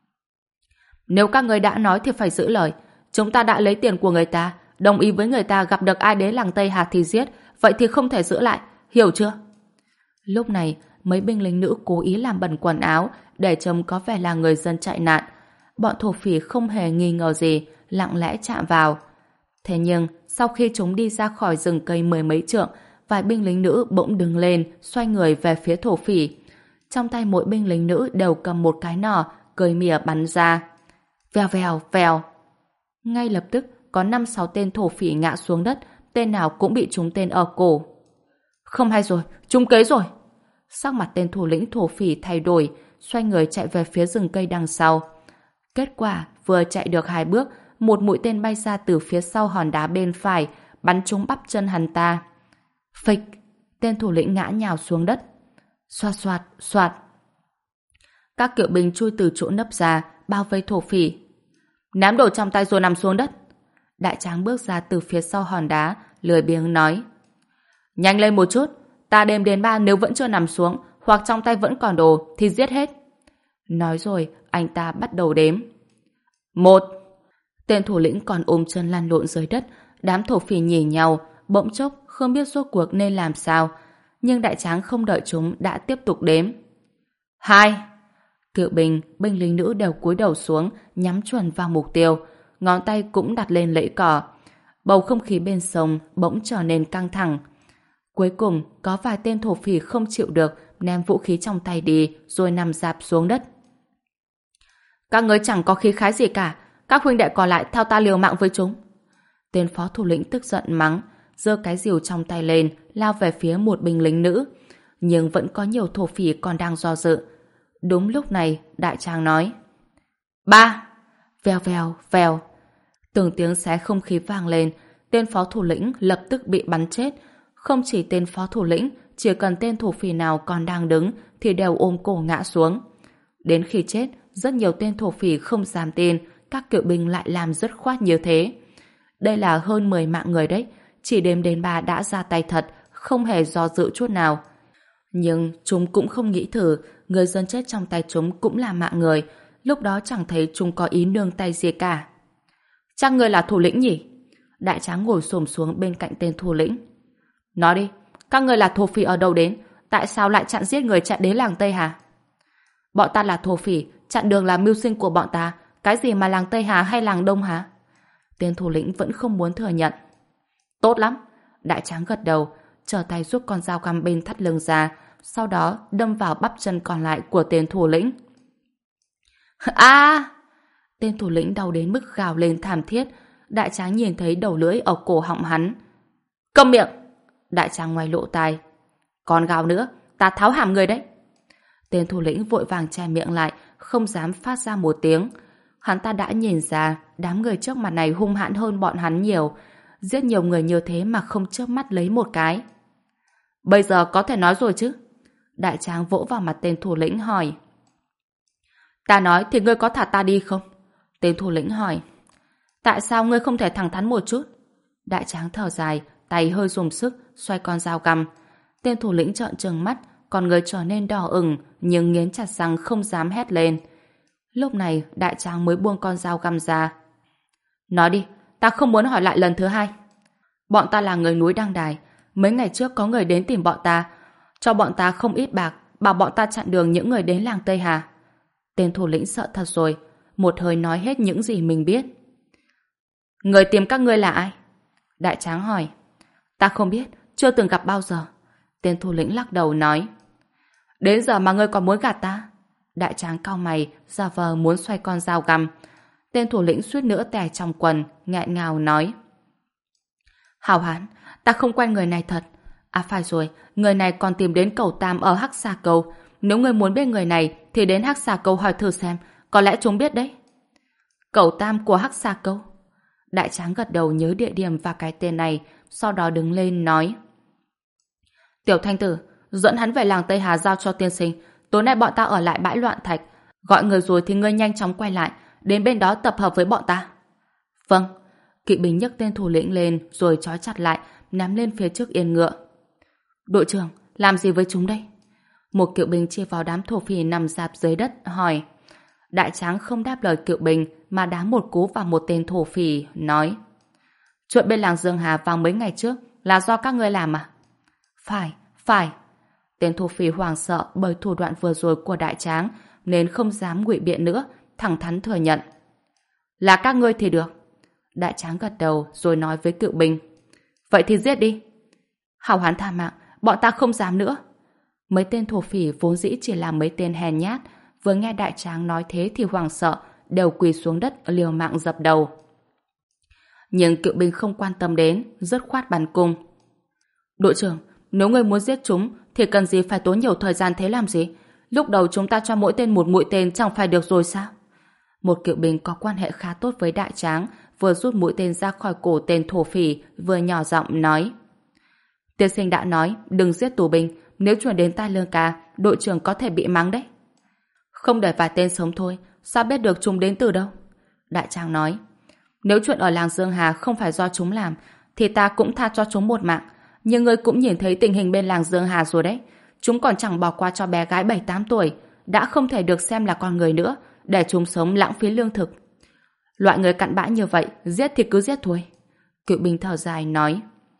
Nếu các người đã nói thì phải giữ lời. Chúng ta đã lấy tiền của người ta, đồng ý với người ta gặp được ai đến làng Tây Hạt thì giết, vậy thì không thể giữ lại, hiểu chưa? Lúc này, mấy binh lính nữ cố ý làm bẩn quần áo để trông có vẻ là người dân chạy nạn. Bọn thổ phỉ không hề nghi ngờ gì, lặng lẽ chạm vào. Thế nhưng, sau khi chúng đi ra khỏi rừng cây mười mấy trượng, vài binh lính nữ bỗng đứng lên, xoay người về phía thổ phỉ. Trong tay mỗi binh lính nữ đều cầm một cái nỏ, cơi mỉa bắn ra. Vèo vèo vèo. Ngay lập tức có năm sáu tên thổ phỉ ngã xuống đất, tên nào cũng bị trúng tên ở cổ. Không hay rồi, trúng kế rồi. Sắc mặt tên thủ lĩnh thổ phỉ thay đổi, xoay người chạy về phía rừng cây đằng sau. Kết quả, vừa chạy được hai bước, một mũi tên bay ra từ phía sau hòn đá bên phải, bắn trúng bắp chân hắn ta. Phịch, tên thủ lĩnh ngã nhào xuống đất. Xoạt xoạt, xoạt. Các kỵ binh chui từ chỗ nấp ra, bao vây thổ phỉ. Ném đồ trong tay rồi nằm xuống đất. Đại tráng bước ra từ phía sau hòn đá, lười biếng nói. Nhanh lên một chút, ta đếm đến ba nếu vẫn chưa nằm xuống, hoặc trong tay vẫn còn đồ, thì giết hết. Nói rồi, anh ta bắt đầu đếm. Một. Tên thủ lĩnh còn ôm chân lăn lộn dưới đất, đám thổ phỉ nhìn nhau, bỗng chốc không biết rốt cuộc nên làm sao. Nhưng đại tráng không đợi chúng đã tiếp tục đếm. Hai. Cựu binh, binh lính nữ đều cúi đầu xuống, nhắm chuẩn vào mục tiêu, ngón tay cũng đặt lên lẫy cỏ. Bầu không khí bên sông bỗng trở nên căng thẳng. Cuối cùng, có vài tên thổ phỉ không chịu được, ném vũ khí trong tay đi, rồi nằm rạp xuống đất. Các ngươi chẳng có khí khái gì cả, các huynh đệ còn lại theo ta liều mạng với chúng. Tên phó thủ lĩnh tức giận mắng, giơ cái rìu trong tay lên, lao về phía một binh lính nữ. Nhưng vẫn có nhiều thổ phỉ còn đang do dự. Đúng lúc này, đại tráng nói. Ba! Vèo vèo, vèo. Từng tiếng xé không khí vang lên, tên phó thủ lĩnh lập tức bị bắn chết. Không chỉ tên phó thủ lĩnh, chỉ cần tên thổ phỉ nào còn đang đứng thì đều ôm cổ ngã xuống. Đến khi chết, rất nhiều tên thổ phỉ không dám tin các cựu binh lại làm dứt khoát như thế. Đây là hơn mười mạng người đấy, chỉ đếm đến ba đã ra tay thật, không hề do dự chút nào. Nhưng chúng cũng không nghĩ thử, người dân chết trong tay chúng cũng là mạng người, lúc đó chẳng thấy chúng có ý nương tay gì cả. Chắc ngươi là thủ lĩnh nhỉ? Đại tráng ngồi xổm xuống bên cạnh tên thủ lĩnh. Nói đi, các ngươi là thổ phỉ ở đâu đến? Tại sao lại chặn giết người chạy đến làng Tây Hà? Bọn ta là thổ phỉ, chặn đường là mưu sinh của bọn ta, cái gì mà làng Tây Hà hay làng Đông Hà? Tên thủ lĩnh vẫn không muốn thừa nhận. Tốt lắm, đại tráng gật đầu, trở tay rút con dao găm bên thắt lưng ra, sau đó đâm vào bắp chân còn lại của tên thủ lĩnh. A! Tên thủ lĩnh đau đến mức gào lên thảm thiết. Đại tráng nhìn thấy đầu lưỡi ở cổ họng hắn. Câm miệng! Đại tráng ngoài lộ tai. Còn gào nữa, ta tháo hàm người đấy. Tên thủ lĩnh vội vàng che miệng lại, không dám phát ra một tiếng. Hắn ta đã nhìn ra đám người trước mặt này hung hãn hơn bọn hắn nhiều, giết nhiều người như thế mà không chớp mắt lấy một cái. Bây giờ có thể nói rồi chứ? Đại tráng vỗ vào mặt tên thủ lĩnh hỏi. Ta nói thì ngươi có thả ta đi không? Tên thủ lĩnh hỏi. Tại sao ngươi không thể thẳng thắn một chút? Đại tráng thở dài, tay hơi dùng sức, xoay con dao găm. Tên thủ lĩnh trợn trừng mắt, còn người trở nên đỏ ửng, nhưng nghiến chặt răng không dám hét lên. Lúc này, đại tráng mới buông con dao găm ra. Nói đi, ta không muốn hỏi lại lần thứ hai. Bọn ta là người núi Đăng Đài. Mấy ngày trước có người đến tìm bọn ta, cho bọn ta không ít bạc, bảo bọn ta chặn đường những người đến làng Tây Hà. Tên thủ lĩnh sợ thật rồi, một hơi nói hết những gì mình biết. Người tìm các ngươi là ai? Đại tráng hỏi. Ta không biết, chưa từng gặp bao giờ. Tên thủ lĩnh lắc đầu nói. Đến giờ mà ngươi còn muốn gạt ta? Đại tráng cau mày, giả vờ muốn xoay con dao găm. Tên thủ lĩnh suýt nữa tè trong quần, nghẹn ngào nói. Hảo hán, ta không quen người này thật. À phải rồi, người này còn tìm đến cầu Tam ở Hắc Xà Cầu. Nếu ngươi muốn biết người này thì đến Hắc Xà Cầu hỏi thử xem, có lẽ chúng biết đấy. Cầu Tam của Hắc Xà Cầu. Đại tráng gật đầu nhớ địa điểm và cái tên này, sau đó đứng lên nói. Tiểu Thanh Tử, dẫn hắn về làng Tây Hà giao cho tiên sinh. Tối nay bọn ta ở lại bãi loạn thạch. Gọi người rồi thì ngươi nhanh chóng quay lại, đến bên đó tập hợp với bọn ta. Vâng. Kỵ binh nhấc tên thủ lĩnh lên rồi trói chặt lại, nắm lên phía trước yên ngựa. Đội trưởng, làm gì với chúng đây? Một cựu binh chia vào đám thổ phỉ nằm rạp dưới đất, hỏi. Đại tráng không đáp lời cựu binh mà đá một cú vào một tên thổ phỉ, nói. Chuyện bên làng Dương Hà vào mấy ngày trước là do các ngươi làm à? Phải, phải. Tên thổ phỉ hoảng sợ bởi thủ đoạn vừa rồi của đại tráng nên không dám ngụy biện nữa, thẳng thắn thừa nhận. Là các ngươi thì được. Đại tráng gật đầu rồi nói với cựu binh. Vậy thì giết đi. Hảo hán tha mạng, bọn ta không dám nữa. Mấy tên thổ phỉ vốn dĩ chỉ là mấy tên hèn nhát, vừa nghe đại tráng nói thế thì hoảng sợ, đều quỳ xuống đất liều mạng dập đầu. Nhưng Cựu binh không quan tâm đến, dứt khoát bắn cung. Đội trưởng, nếu người muốn giết chúng thì cần gì phải tốn nhiều thời gian thế làm gì? Lúc đầu chúng ta cho mỗi tên một mũi tên chẳng phải được rồi sao? Một cựu binh có quan hệ khá tốt với đại tráng, vừa rút mũi tên ra khỏi cổ tên thổ phỉ, vừa nhỏ giọng nói. Tiên sinh đã nói, đừng giết tù binh, nếu truyền đến tai Lương ca, đội trưởng có thể bị mắng đấy. Không để vài tên sống thôi, sao biết được chúng đến từ đâu? Đại tráng nói, nếu chuyện ở làng Dương Hà không phải do chúng làm, thì ta cũng tha cho chúng một mạng. Nhưng ngươi cũng nhìn thấy tình hình bên làng Dương Hà rồi đấy. Chúng còn chẳng bỏ qua cho bé gái bảy tám tuổi, đã không thể được xem là con người nữa, để chúng sống lãng phí lương thực. Loại người cặn bã như vậy, giết thì cứ giết thôi. Cựu binh thở dài nói.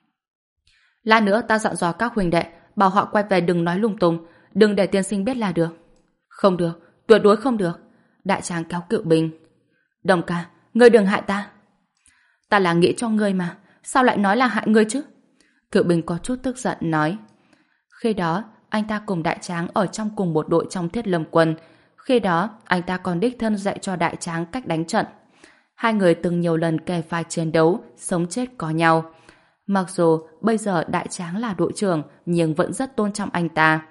Lát nữa ta dặn dò các huynh đệ, bảo họ quay về đừng nói lung tung, đừng để tiên sinh biết là được. Không được, tuyệt đối không được. Đại tráng kéo Cựu binh. Đồng ca, ngươi đừng hại ta. Ta là nghĩ cho ngươi mà, sao lại nói là hại ngươi chứ? Cựu binh có chút tức giận nói. Khi đó, anh ta cùng đại tráng ở trong cùng một đội trong Thiết Lâm quân. Khi đó, anh ta còn đích thân dạy cho đại tráng cách đánh trận. Hai người từng nhiều lần kề vai chiến đấu, sống chết có nhau. Mặc dù bây giờ đại tráng là đội trưởng, nhưng vẫn rất tôn trọng anh ta.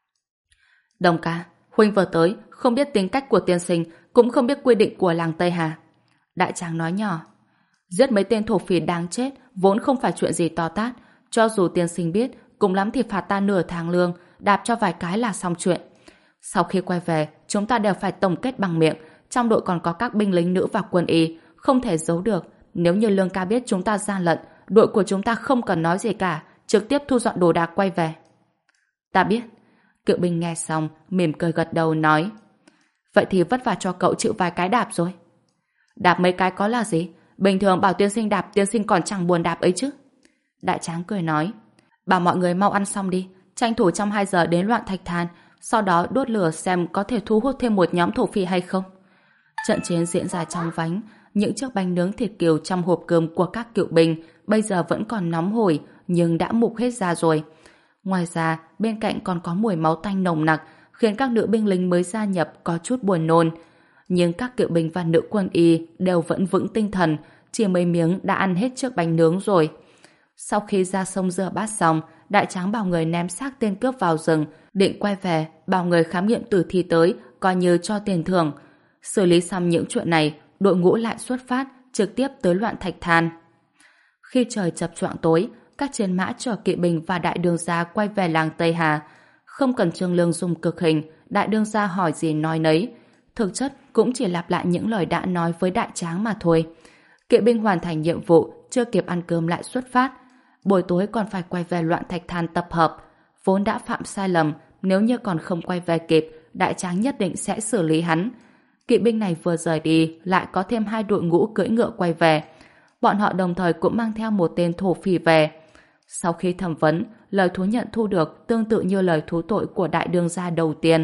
Đồng ca, huynh vừa tới, không biết tính cách của tiên sinh, cũng không biết quy định của làng Tây Hà. Đại tráng nói nhỏ. Giết mấy tên thổ phỉ đáng chết, vốn không phải chuyện gì to tát. Cho dù tiên sinh biết, cùng lắm thì phạt ta nửa tháng lương, đạp cho vài cái là xong chuyện. Sau khi quay về, chúng ta đều phải tổng kết bằng miệng. Trong đội còn có các binh lính nữ và quân y, không thể giấu được. Nếu như Lương ca biết chúng ta gian lận, đội của chúng ta không cần nói gì cả, trực tiếp thu dọn đồ đạc quay về. Ta biết. Cựu binh nghe xong, mỉm cười gật đầu nói. Vậy thì vất vả cho cậu chịu vài cái đạp rồi. Đạp mấy cái có là gì? Bình thường bảo tiên sinh đạp, tiên sinh còn chẳng buồn đạp ấy chứ. Đại tráng cười nói. Bảo mọi người mau ăn xong đi, tranh thủ trong hai giờ đến loạn thạch than, sau đó đốt lửa xem có thể thu hút thêm một nhóm thổ phỉ hay không. Trận chiến diễn ra trong vánh, những chiếc bánh nướng thịt kiều trong hộp cơm của các cựu binh bây giờ vẫn còn nóng hổi nhưng đã mục hết ra rồi. Ngoài ra, bên cạnh còn có mùi máu tanh nồng nặc khiến các nữ binh lính mới gia nhập có chút buồn nôn. Nhưng các cựu binh và nữ quân y đều vẫn vững tinh thần, chỉ mấy miếng đã ăn hết chiếc bánh nướng rồi. Sau khi ra sông rửa bát xong, đại tráng bảo người ném xác tên cướp vào rừng, định quay về, bảo người khám nghiệm tử thi tới, coi như cho tiền thưởng. Xử lý xong những chuyện này, đội ngũ lại xuất phát, trực tiếp tới loạn thạch than. Khi trời chập choạng tối, các chiến mã chở kỵ binh và đại đương gia quay về làng Tây Hà. Không cần Trương Lương dùng cực hình, đại đương gia hỏi gì nói nấy. Thực chất cũng chỉ lặp lại những lời đã nói với đại tráng mà thôi. Kỵ binh hoàn thành nhiệm vụ, chưa kịp ăn cơm lại xuất phát. Buổi tối còn phải quay về loạn thạch than tập hợp. Vốn đã phạm sai lầm, nếu như còn không quay về kịp, đại tráng nhất định sẽ xử lý hắn. Kỵ binh này vừa rời đi, lại có thêm hai đội ngũ cưỡi ngựa quay về. Bọn họ đồng thời cũng mang theo một tên thổ phỉ về. Sau khi thẩm vấn, lời thú nhận thu được tương tự như lời thú tội của đại đương gia đầu tiên.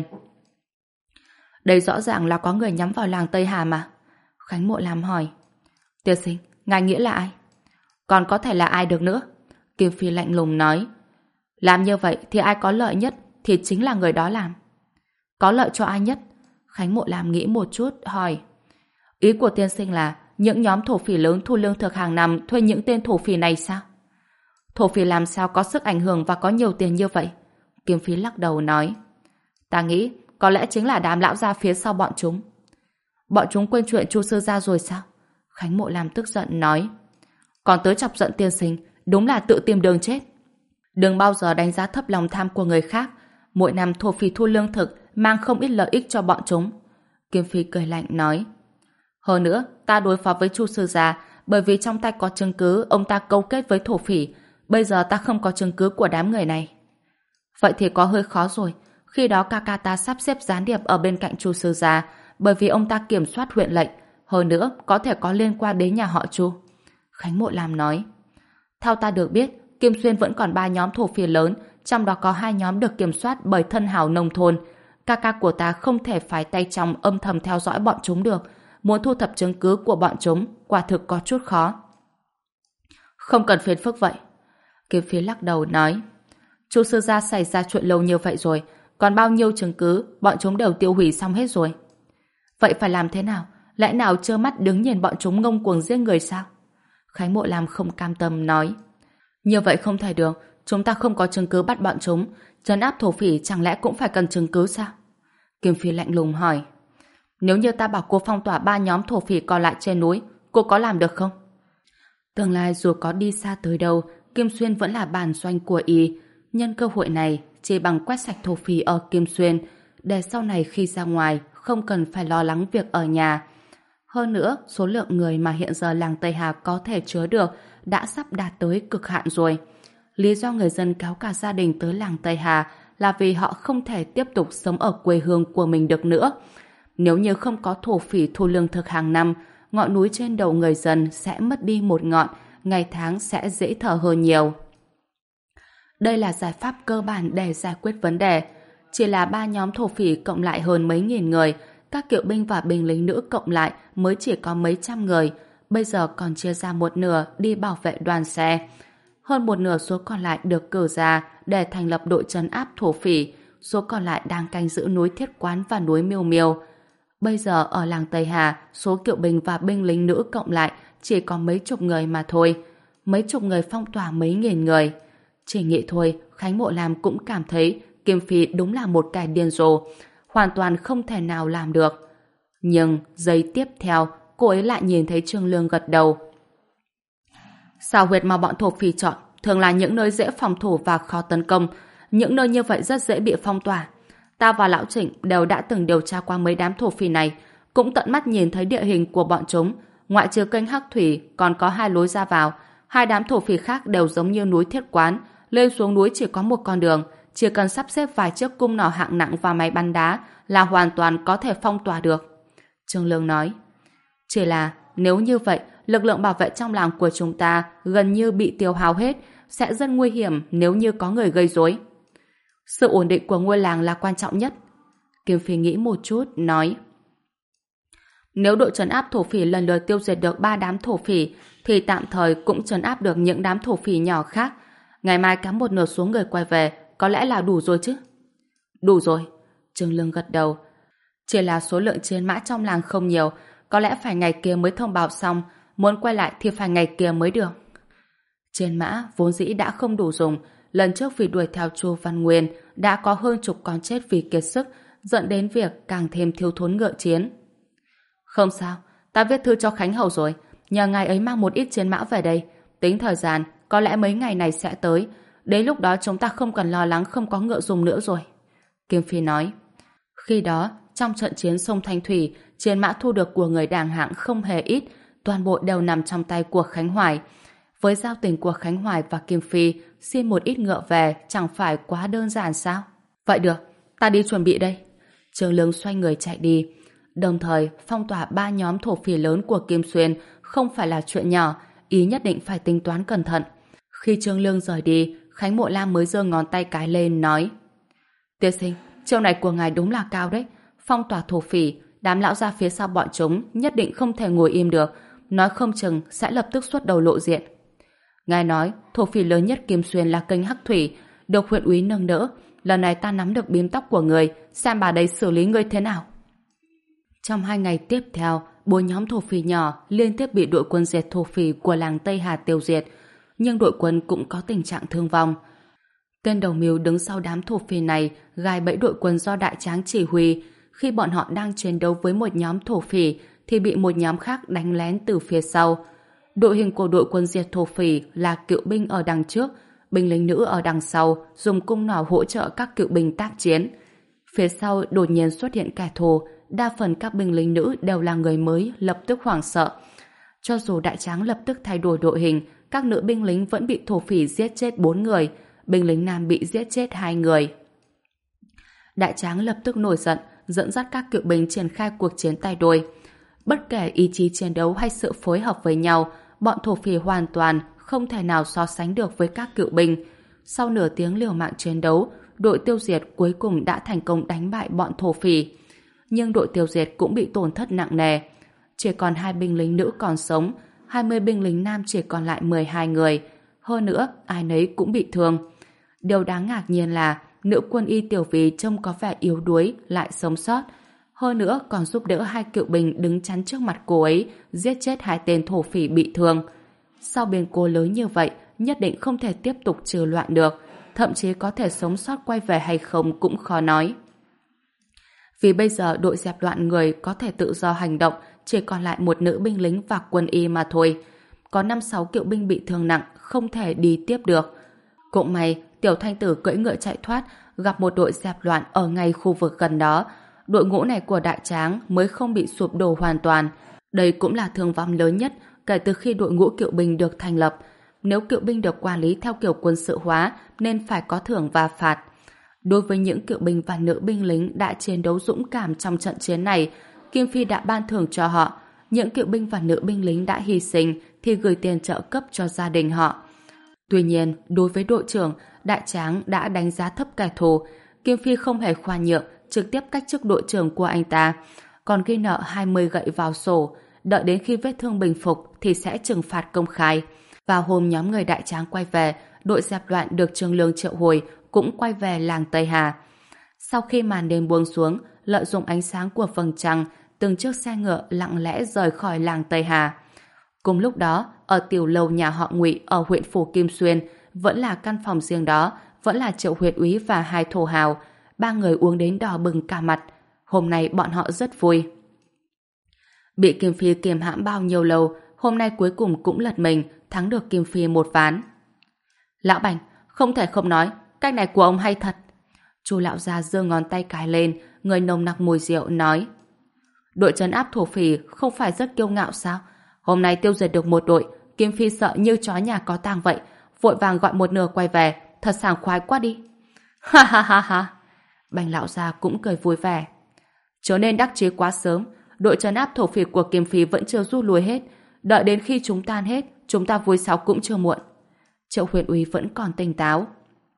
Đây rõ ràng là có người nhắm vào làng Tây Hà mà. Khánh Mộ Lam hỏi. Tiên sinh, ngài nghĩ là ai? Còn có thể là ai được nữa? Kim Phi lạnh lùng nói. Làm như vậy thì ai có lợi nhất thì chính là người đó làm. Có lợi cho ai nhất? Khánh Mộ Lam nghĩ một chút, hỏi. Ý của tiên sinh là những nhóm thổ phỉ lớn thu lương thực hàng năm thuê những tên thổ phỉ này sao? Thổ phỉ làm sao có sức ảnh hưởng và có nhiều tiền như vậy? Kim Phi lắc đầu nói. Ta nghĩ có lẽ chính là đám lão gia phía sau bọn chúng. Bọn chúng quên chuyện Chu sư gia rồi sao? Khánh Mộ Lam tức giận nói. Còn tới chọc giận tiên sinh, đúng là tự tìm đường chết. Đừng bao giờ đánh giá thấp lòng tham của người khác. Mỗi năm thổ phỉ thu lương thực mang không ít lợi ích cho bọn chúng. Kim Phi cười lạnh nói. Hơn nữa, ta đối phó với Chu sư gia bởi vì trong tay có chứng cứ ông ta câu kết với thổ phỉ. Bây giờ ta không có chứng cứ của đám người này. Vậy thì có hơi khó rồi. Khi đó ca ca ta sắp xếp gián điệp ở bên cạnh Chu sư gia bởi vì ông ta kiểm soát huyện lệnh. Hơn nữa, có thể có liên quan đến nhà họ Chu. Khánh Mộ Lam nói. Theo ta được biết, Kim Xuyên vẫn còn ba nhóm thổ phỉ lớn, trong đó có hai nhóm được kiểm soát bởi thân hào nông thôn. Ca ca của ta không thể phái tay trong âm thầm theo dõi bọn chúng được. Muốn thu thập chứng cứ của bọn chúng, quả thực có chút khó. Không cần phiền phức vậy. Kim Phi lắc đầu nói. Chu sư gia xảy ra chuyện lâu như vậy rồi, còn bao nhiêu chứng cứ bọn chúng đều tiêu hủy xong hết rồi. Vậy phải làm thế nào? Lẽ nào trơ mắt đứng nhìn bọn chúng ngông cuồng giết người sao? Khánh Mộ Lam không cam tâm nói. Như vậy không thể được, chúng ta không có chứng cứ bắt bọn chúng, trấn áp thổ phỉ chẳng lẽ cũng phải cần chứng cứ sao? Kim Phi lạnh lùng hỏi. Nếu như ta bảo cô phong tỏa ba nhóm thổ phỉ còn lại trên núi, cô có làm được không? Tương lai dù có đi xa tới đâu, Kim Xuyên vẫn là bản doanh của y. Nhân cơ hội này, chỉ bằng quét sạch thổ phỉ ở Kim Xuyên, để sau này khi ra ngoài không cần phải lo lắng việc ở nhà. Hơn nữa, số lượng người mà hiện giờ làng Tây Hà có thể chứa được đã sắp đạt tới cực hạn rồi. Lý do người dân kéo cả gia đình tới làng Tây Hà là vì họ không thể tiếp tục sống ở quê hương của mình được nữa. Nếu như không có thổ phỉ thu lương thực hàng năm, ngọn núi trên đầu người dân sẽ mất đi một ngọn, ngày tháng sẽ dễ thở hơn nhiều. Đây là giải pháp cơ bản để giải quyết vấn đề. Chỉ là ba nhóm thổ phỉ cộng lại hơn mấy nghìn người, các kiệu binh và binh lính nữ cộng lại mới chỉ có mấy trăm người, bây giờ còn chia ra một nửa đi bảo vệ đoàn xe. Hơn một nửa số còn lại được cử ra để thành lập đội trấn áp thổ phỉ, số còn lại đang canh giữ núi Thiết Quán và núi Miêu Miêu. Bây giờ ở làng Tây Hà, số kiệu binh và binh lính nữ cộng lại chỉ có mấy chục người mà thôi. Mấy chục người phong tỏa mấy nghìn người. Chỉ nghĩ thôi, Khánh Mộ Lam cũng cảm thấy Kim Phi đúng là một kẻ điên rồ, hoàn toàn không thể nào làm được. Nhưng giây tiếp theo, cô ấy lại nhìn thấy Trương Lương gật đầu. Sao huyệt mà bọn thổ phỉ chọn thường là những nơi dễ phòng thủ và khó tấn công, những nơi như vậy rất dễ bị phong tỏa. Ta và Lão Trịnh đều đã từng điều tra qua mấy đám thổ phỉ này, cũng tận mắt nhìn thấy địa hình của bọn chúng. Ngoại trừ kênh Hắc Thủy còn có hai lối ra vào, hai đám thổ phỉ khác đều giống như núi Thiết Quán, lên xuống núi chỉ có một con đường, chỉ cần sắp xếp vài chiếc cung nỏ hạng nặng và máy bắn đá là hoàn toàn có thể phong tỏa được. Trương Lương nói. Chỉ là nếu như vậy, lực lượng bảo vệ trong làng của chúng ta gần như bị tiêu hao hết, sẽ rất nguy hiểm nếu như có người gây rối. Sự ổn định của ngôi làng là quan trọng nhất. Kim Phi nghĩ một chút, nói. Nếu đội trấn áp thổ phỉ lần lượt tiêu diệt được ba đám thổ phỉ, thì tạm thời cũng trấn áp được những đám thổ phỉ nhỏ khác. Ngày mai cắm một nửa số người quay về, có lẽ là đủ rồi chứ? Đủ rồi. Trương Lương gật đầu. Chỉ là số lượng chiến mã trong làng không nhiều, có lẽ phải ngày kia mới thông báo xong, muốn quay lại thì phải ngày kia mới được. Chiến mã vốn dĩ đã không đủ dùng, lần trước vì đuổi theo Chu Văn Nguyên đã có hơn chục con chết vì kiệt sức, dẫn đến việc càng thêm thiếu thốn ngựa chiến. Không sao, ta viết thư cho Khánh Hầu rồi, nhờ ngài ấy mang một ít chiến mã về đây. Tính thời gian, có lẽ mấy ngày này sẽ tới. Đến lúc đó chúng ta không cần lo lắng không có ngựa dùng nữa rồi. Kim Phi nói. Khi đó, trong trận chiến sông Thanh Thủy, chiến mã thu được của người đàng hạng không hề ít, toàn bộ đều nằm trong tay của Khánh Hoài. Với giao tình của Khánh Hoài và Kim Phi, xin một ít ngựa về chẳng phải quá đơn giản sao? Vậy được, ta đi chuẩn bị đây. Trương Lương xoay người chạy đi. Đồng thời, phong tỏa ba nhóm thổ phỉ lớn của Kim Xuyên không phải là chuyện nhỏ, ý nhất định phải tính toán cẩn thận. Khi Trương Lương rời đi, Khánh Mộ Lam mới giơ ngón tay cái lên, nói. Tiên sinh, chiêu này của ngài đúng là cao đấy. Phong tỏa thổ phỉ, đám lão gia phía sau bọn chúng nhất định không thể ngồi im được, nói không chừng sẽ lập tức xuất đầu lộ diện. Ngài nói, thổ phỉ lớn nhất Kim Xuyên là kênh Hắc Thủy, được huyện úy nâng đỡ. Lần này ta nắm được bím tóc của người, xem bà đấy xử lý ngươi thế nào. Trong hai ngày tiếp theo, bốn nhóm thổ phỉ nhỏ liên tiếp bị đội quân diệt thổ phỉ của làng Tây Hà tiêu diệt, nhưng đội quân cũng có tình trạng thương vong. Tên đầu mưu đứng sau đám thổ phỉ này gài bẫy đội quân do Đại Tráng chỉ huy. Khi bọn họ đang chiến đấu với một nhóm thổ phỉ thì bị một nhóm khác đánh lén từ phía sau. Đội hình của đội quân diệt thổ phỉ là cựu binh ở đằng trước, binh lính nữ ở đằng sau dùng cung nỏ hỗ trợ các cựu binh tác chiến. Phía sau đột nhiên xuất hiện kẻ thù, đa phần các binh lính nữ đều là người mới, lập tức hoảng sợ. Cho dù Đại Tráng lập tức thay đổi đội hình, các nữ binh lính vẫn bị thổ phỉ giết chết bốn người, binh lính nam bị giết chết hai người. Đại Tráng lập tức nổi giận, dẫn dắt các cựu binh triển khai cuộc chiến tay đôi. Bất kể ý chí chiến đấu hay sự phối hợp với nhau, bọn thổ phỉ hoàn toàn không thể nào so sánh được với các cựu binh. Sau nửa tiếng liều mạng chiến đấu, đội tiêu diệt cuối cùng đã thành công đánh bại bọn thổ phỉ. Nhưng đội tiêu diệt cũng bị tổn thất nặng nề. Chỉ còn hai binh lính nữ còn sống, hai mươi binh lính nam chỉ còn lại mười hai người. Hơn nữa, ai nấy cũng bị thương. Điều đáng ngạc nhiên là nữ quân y Tiểu Vì trông có vẻ yếu đuối lại sống sót. Hơn nữa còn giúp đỡ hai cựu binh đứng chắn trước mặt cô ấy, giết chết hai tên thổ phỉ bị thương. Sau biến cố lớn như vậy, nhất định không thể tiếp tục trừ loạn được, thậm chí có thể sống sót quay về hay không cũng khó nói. Vì bây giờ đội dẹp loạn người có thể tự do hành động, chỉ còn lại một nữ binh lính và quân y mà thôi. Có năm sáu cựu binh bị thương nặng, không thể đi tiếp được. Cũng may, Tiểu Thanh Tử cưỡi ngựa chạy thoát, gặp một đội dẹp loạn ở ngay khu vực gần đó. Đội ngũ này của Đại Tráng mới không bị sụp đổ hoàn toàn. Đây cũng là thương vong lớn nhất kể từ khi đội ngũ cựu binh được thành lập. Nếu cựu binh được quản lý theo kiểu quân sự hóa nên phải có thưởng và phạt. Đối với những cựu binh và nữ binh lính đã chiến đấu dũng cảm trong trận chiến này, Kim Phi đã ban thưởng cho họ. Những cựu binh và nữ binh lính đã hy sinh thì gửi tiền trợ cấp cho gia đình họ. Tuy nhiên, đối với đội trưởng, Đại Tráng đã đánh giá thấp kẻ thù. Kim Phi không hề khoan nhượng, trực tiếp cách chức đội trưởng của anh ta, còn ghi nợ hai mươi gậy vào sổ, đợi đến khi vết thương bình phục thì sẽ trừng phạt công khai. Vào hôm nhóm người Đại Tráng quay về, đội dẹp loạn được Trương Lương triệu hồi cũng quay về làng Tây Hà. Sau khi màn đêm buông xuống, lợi dụng ánh sáng của vầng trăng, từng chiếc xe ngựa lặng lẽ rời khỏi làng Tây Hà. Cùng lúc đó, ở tiểu lầu nhà họ Ngụy ở huyện phủ Kim Xuyên, vẫn là căn phòng riêng đó, vẫn là Triệu huyện úy và hai thổ hào. Ba người uống đến đỏ bừng cả mặt. Hôm nay bọn họ rất vui. Bị Kim Phi kiềm hãm bao nhiêu lâu, hôm nay cuối cùng cũng lật mình, thắng được Kim Phi một ván. Lão Bành, không thể không nói, cách này của ông hay thật. Chu lão già giơ ngón tay cái lên, người nồng nặc mùi rượu nói: đội trấn áp thổ phỉ không phải rất kiêu ngạo sao? Hôm nay tiêu diệt được một đội, Kim Phi sợ như chó nhà có tang vậy, vội vàng gọi một nửa quay về, thật sảng khoái quá đi. Ha ha ha ha. Bành lão già cũng cười vui vẻ. Chớ nên đắc chí quá sớm, đội trấn áp thổ phỉ của Kim Phi vẫn chưa rút lui hết, đợi đến khi chúng tan hết, chúng ta vui sáo cũng chưa muộn. Triệu huyện úy vẫn còn tỉnh táo.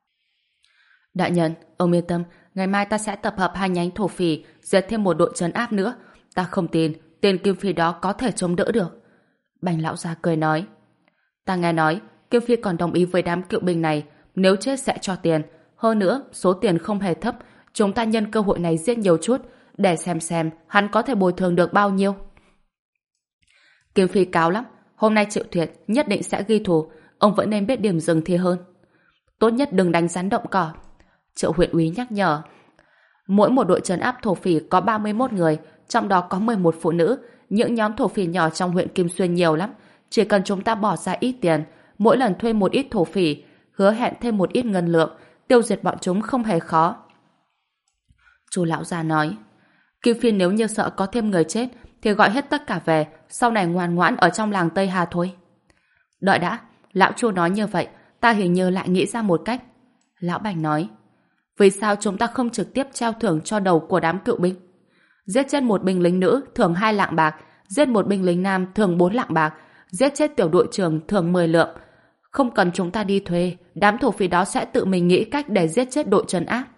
Đại nhân, ông yên tâm, ngày mai ta sẽ tập hợp hai nhánh thổ phỉ, diệt thêm một đội trấn áp nữa. Ta không tin, tên Kim Phi đó có thể chống đỡ được. Bành lão già cười nói. Ta nghe nói, Kim Phi còn đồng ý với đám cựu binh này, nếu chết sẽ cho tiền. Hơn nữa, số tiền không hề thấp, chúng ta nhân cơ hội này giết nhiều chút, để xem xem hắn có thể bồi thường được bao nhiêu. Kim Phi cáo lắm, hôm nay Triệu Tuyệt nhất định sẽ ghi thù, ông vẫn nên biết điểm dừng thì hơn. Tốt nhất đừng đánh rắn động cỏ. Triệu huyện úy nhắc nhở. Mỗi một đội trấn áp thổ phỉ có ba mươi mốt người, trong đó có mười một phụ nữ. Những nhóm thổ phỉ nhỏ trong huyện Kim Xuyên nhiều lắm. Chỉ cần chúng ta bỏ ra ít tiền, mỗi lần thuê một ít thổ phỉ, hứa hẹn thêm một ít ngân lượng, tiêu diệt bọn chúng không hề khó. Chu lão già nói. Kim Phi nếu như sợ có thêm người chết thì gọi hết tất cả về, sau này ngoan ngoãn ở trong làng Tây Hà thôi. Đợi đã, lão Chu nói như vậy, ta hình như lại nghĩ ra một cách. Lão Bành nói. Vì sao chúng ta không trực tiếp treo thưởng cho đầu của đám cựu binh? Giết chết một binh lính nữ thưởng hai lạng bạc, giết một binh lính nam thưởng bốn lạng bạc, giết chết tiểu đội trưởng thưởng mười lượng. Không cần chúng ta đi thuê, đám thổ phỉ đó sẽ tự mình nghĩ cách để giết chết đội trấn áp.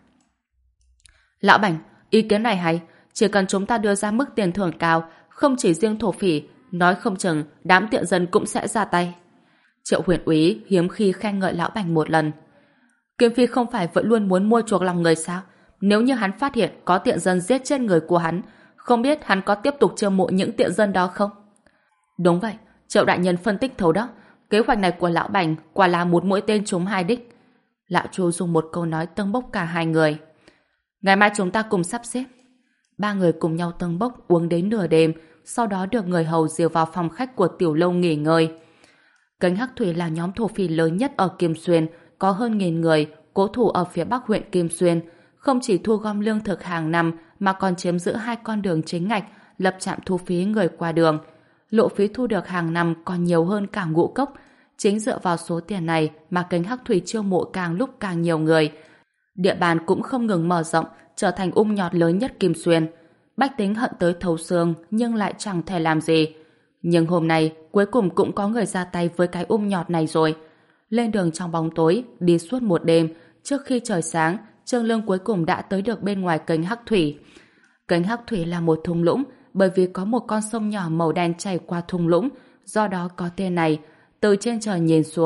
Lão Bành, ý kiến này hay, chỉ cần chúng ta đưa ra mức tiền thưởng cao, không chỉ riêng thổ phỉ, nói không chừng đám tiện dân cũng sẽ ra tay. Triệu huyện úy hiếm khi khen ngợi Lão Bành một lần. Kim Phi không phải vẫn luôn muốn mua chuộc lòng người sao? Nếu như hắn phát hiện có tiện dân giết chết người của hắn, không biết hắn có tiếp tục chiêu mộ những tiện dân đó không? Đúng vậy, Triệu đại nhân phân tích thấu đó. Kế hoạch này của Lão Bành quả là một mũi tên trúng hai đích. Lão Chu dùng một câu nói tâng bốc cả hai người. Ngày mai chúng ta cùng sắp xếp. Ba người cùng nhau tâng bốc uống đến nửa đêm, sau đó được người hầu dìu vào phòng khách của tiểu lâu nghỉ ngơi. Cánh Hắc Thủy là nhóm thổ phỉ lớn nhất ở Kim Xuyên, có hơn nghìn người, cố thủ ở phía bắc huyện Kim Xuyên, không chỉ thu gom lương thực hàng năm mà còn chiếm giữ hai con đường chính ngạch, lập trạm thu phí người qua đường. Lộ phí thu được hàng năm còn nhiều hơn cả Ngũ Cốc. Chính dựa vào số tiền này mà cánh Hắc Thủy chiêu mộ càng lúc càng nhiều người. Địa bàn cũng không ngừng mở rộng, trở thành ung nhọt lớn nhất Kim Xuyên. Bách tính hận tới thấu xương nhưng lại chẳng thể làm gì. Nhưng hôm nay cuối cùng cũng có người ra tay với cái ung nhọt này rồi. Lên đường trong bóng tối, đi suốt một đêm, trước khi trời sáng, Trương Lương cuối cùng đã tới được bên ngoài kênh Hắc Thủy. Kênh Hắc Thủy là một thung lũng, bởi vì có một con sông nhỏ màu đen chảy qua thung lũng, do đó có tên này. Từ trên trời nhìn xuống,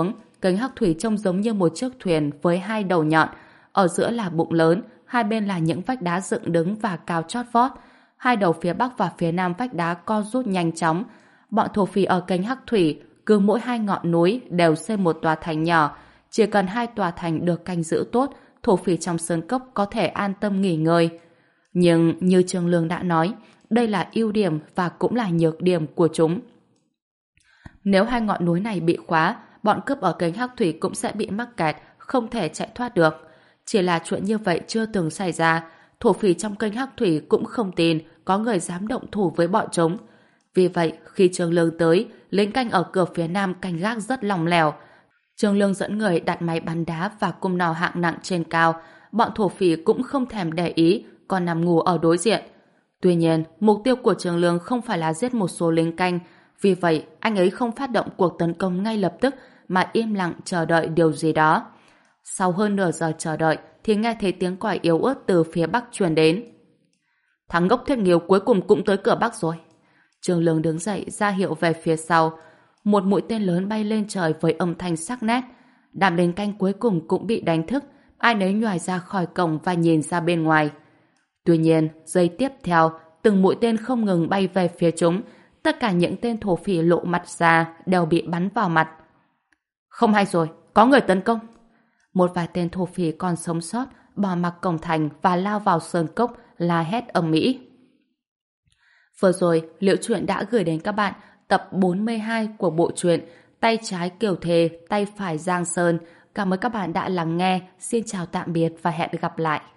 cánh hắc thủy trông giống như một chiếc thuyền với hai đầu nhọn, ở giữa là bụng lớn, hai bên là những vách đá dựng đứng và cao chót vót. Hai đầu phía bắc và phía nam vách đá co rút nhanh chóng. Bọn thổ phỉ ở cánh hắc thủy cứ mỗi hai ngọn núi đều xây một tòa thành nhỏ. Chỉ cần hai tòa thành được canh giữ tốt, thổ phỉ trong sơn cốc có thể an tâm nghỉ ngơi. Nhưng như Trương Lương đã nói, đây là ưu điểm và cũng là nhược điểm của chúng. Nếu hai ngọn núi này bị khóa, bọn cướp ở cánh hắc thủy cũng sẽ bị mắc kẹt, không thể chạy thoát được. Chỉ là chuyện như vậy chưa từng xảy ra, thổ phỉ trong kênh hắc thủy cũng không tin có người dám động thủ với bọn chúng. Vì vậy, khi Trương Lương tới, lính canh ở cửa phía nam canh gác rất lòng lẻo. Trương Lương dẫn người đặt máy bắn đá và cung nỏ hạng nặng trên cao, bọn thổ phỉ cũng không thèm để ý, còn nằm ngủ ở đối diện. Tuy nhiên, mục tiêu của Trương Lương không phải là giết một số lính canh, vì vậy anh ấy không phát động cuộc tấn công ngay lập tức mà im lặng chờ đợi điều gì đó. Sau hơn nửa giờ chờ đợi thì nghe thấy tiếng còi yếu ớt từ phía bắc truyền đến. Thằng ngốc Thiết Nghiêu cuối cùng cũng tới cửa bắc rồi. Trương Lương đứng dậy ra hiệu về phía sau. Một mũi tên lớn bay lên trời với âm thanh sắc nét. Đám lính canh cuối cùng cũng bị đánh thức, ai nấy nhòi ra khỏi cổng và nhìn ra bên ngoài. Tuy nhiên, giây tiếp theo, từng mũi tên không ngừng bay về phía chúng. Tất cả những tên thổ phỉ lộ mặt ra đều bị bắn vào mặt. Không hay rồi, có người tấn công. Một vài tên thổ phỉ còn sống sót bỏ mặc cổng thành và lao vào sơn cốc la hét ầm ĩ. Vừa rồi, Liễu Chuyện đã gửi đến các bạn tập bốn mươi hai của bộ truyện Tay trái Kiều Thề, tay phải Giang Sơn. Cảm ơn các bạn đã lắng nghe. Xin chào tạm biệt và hẹn gặp lại.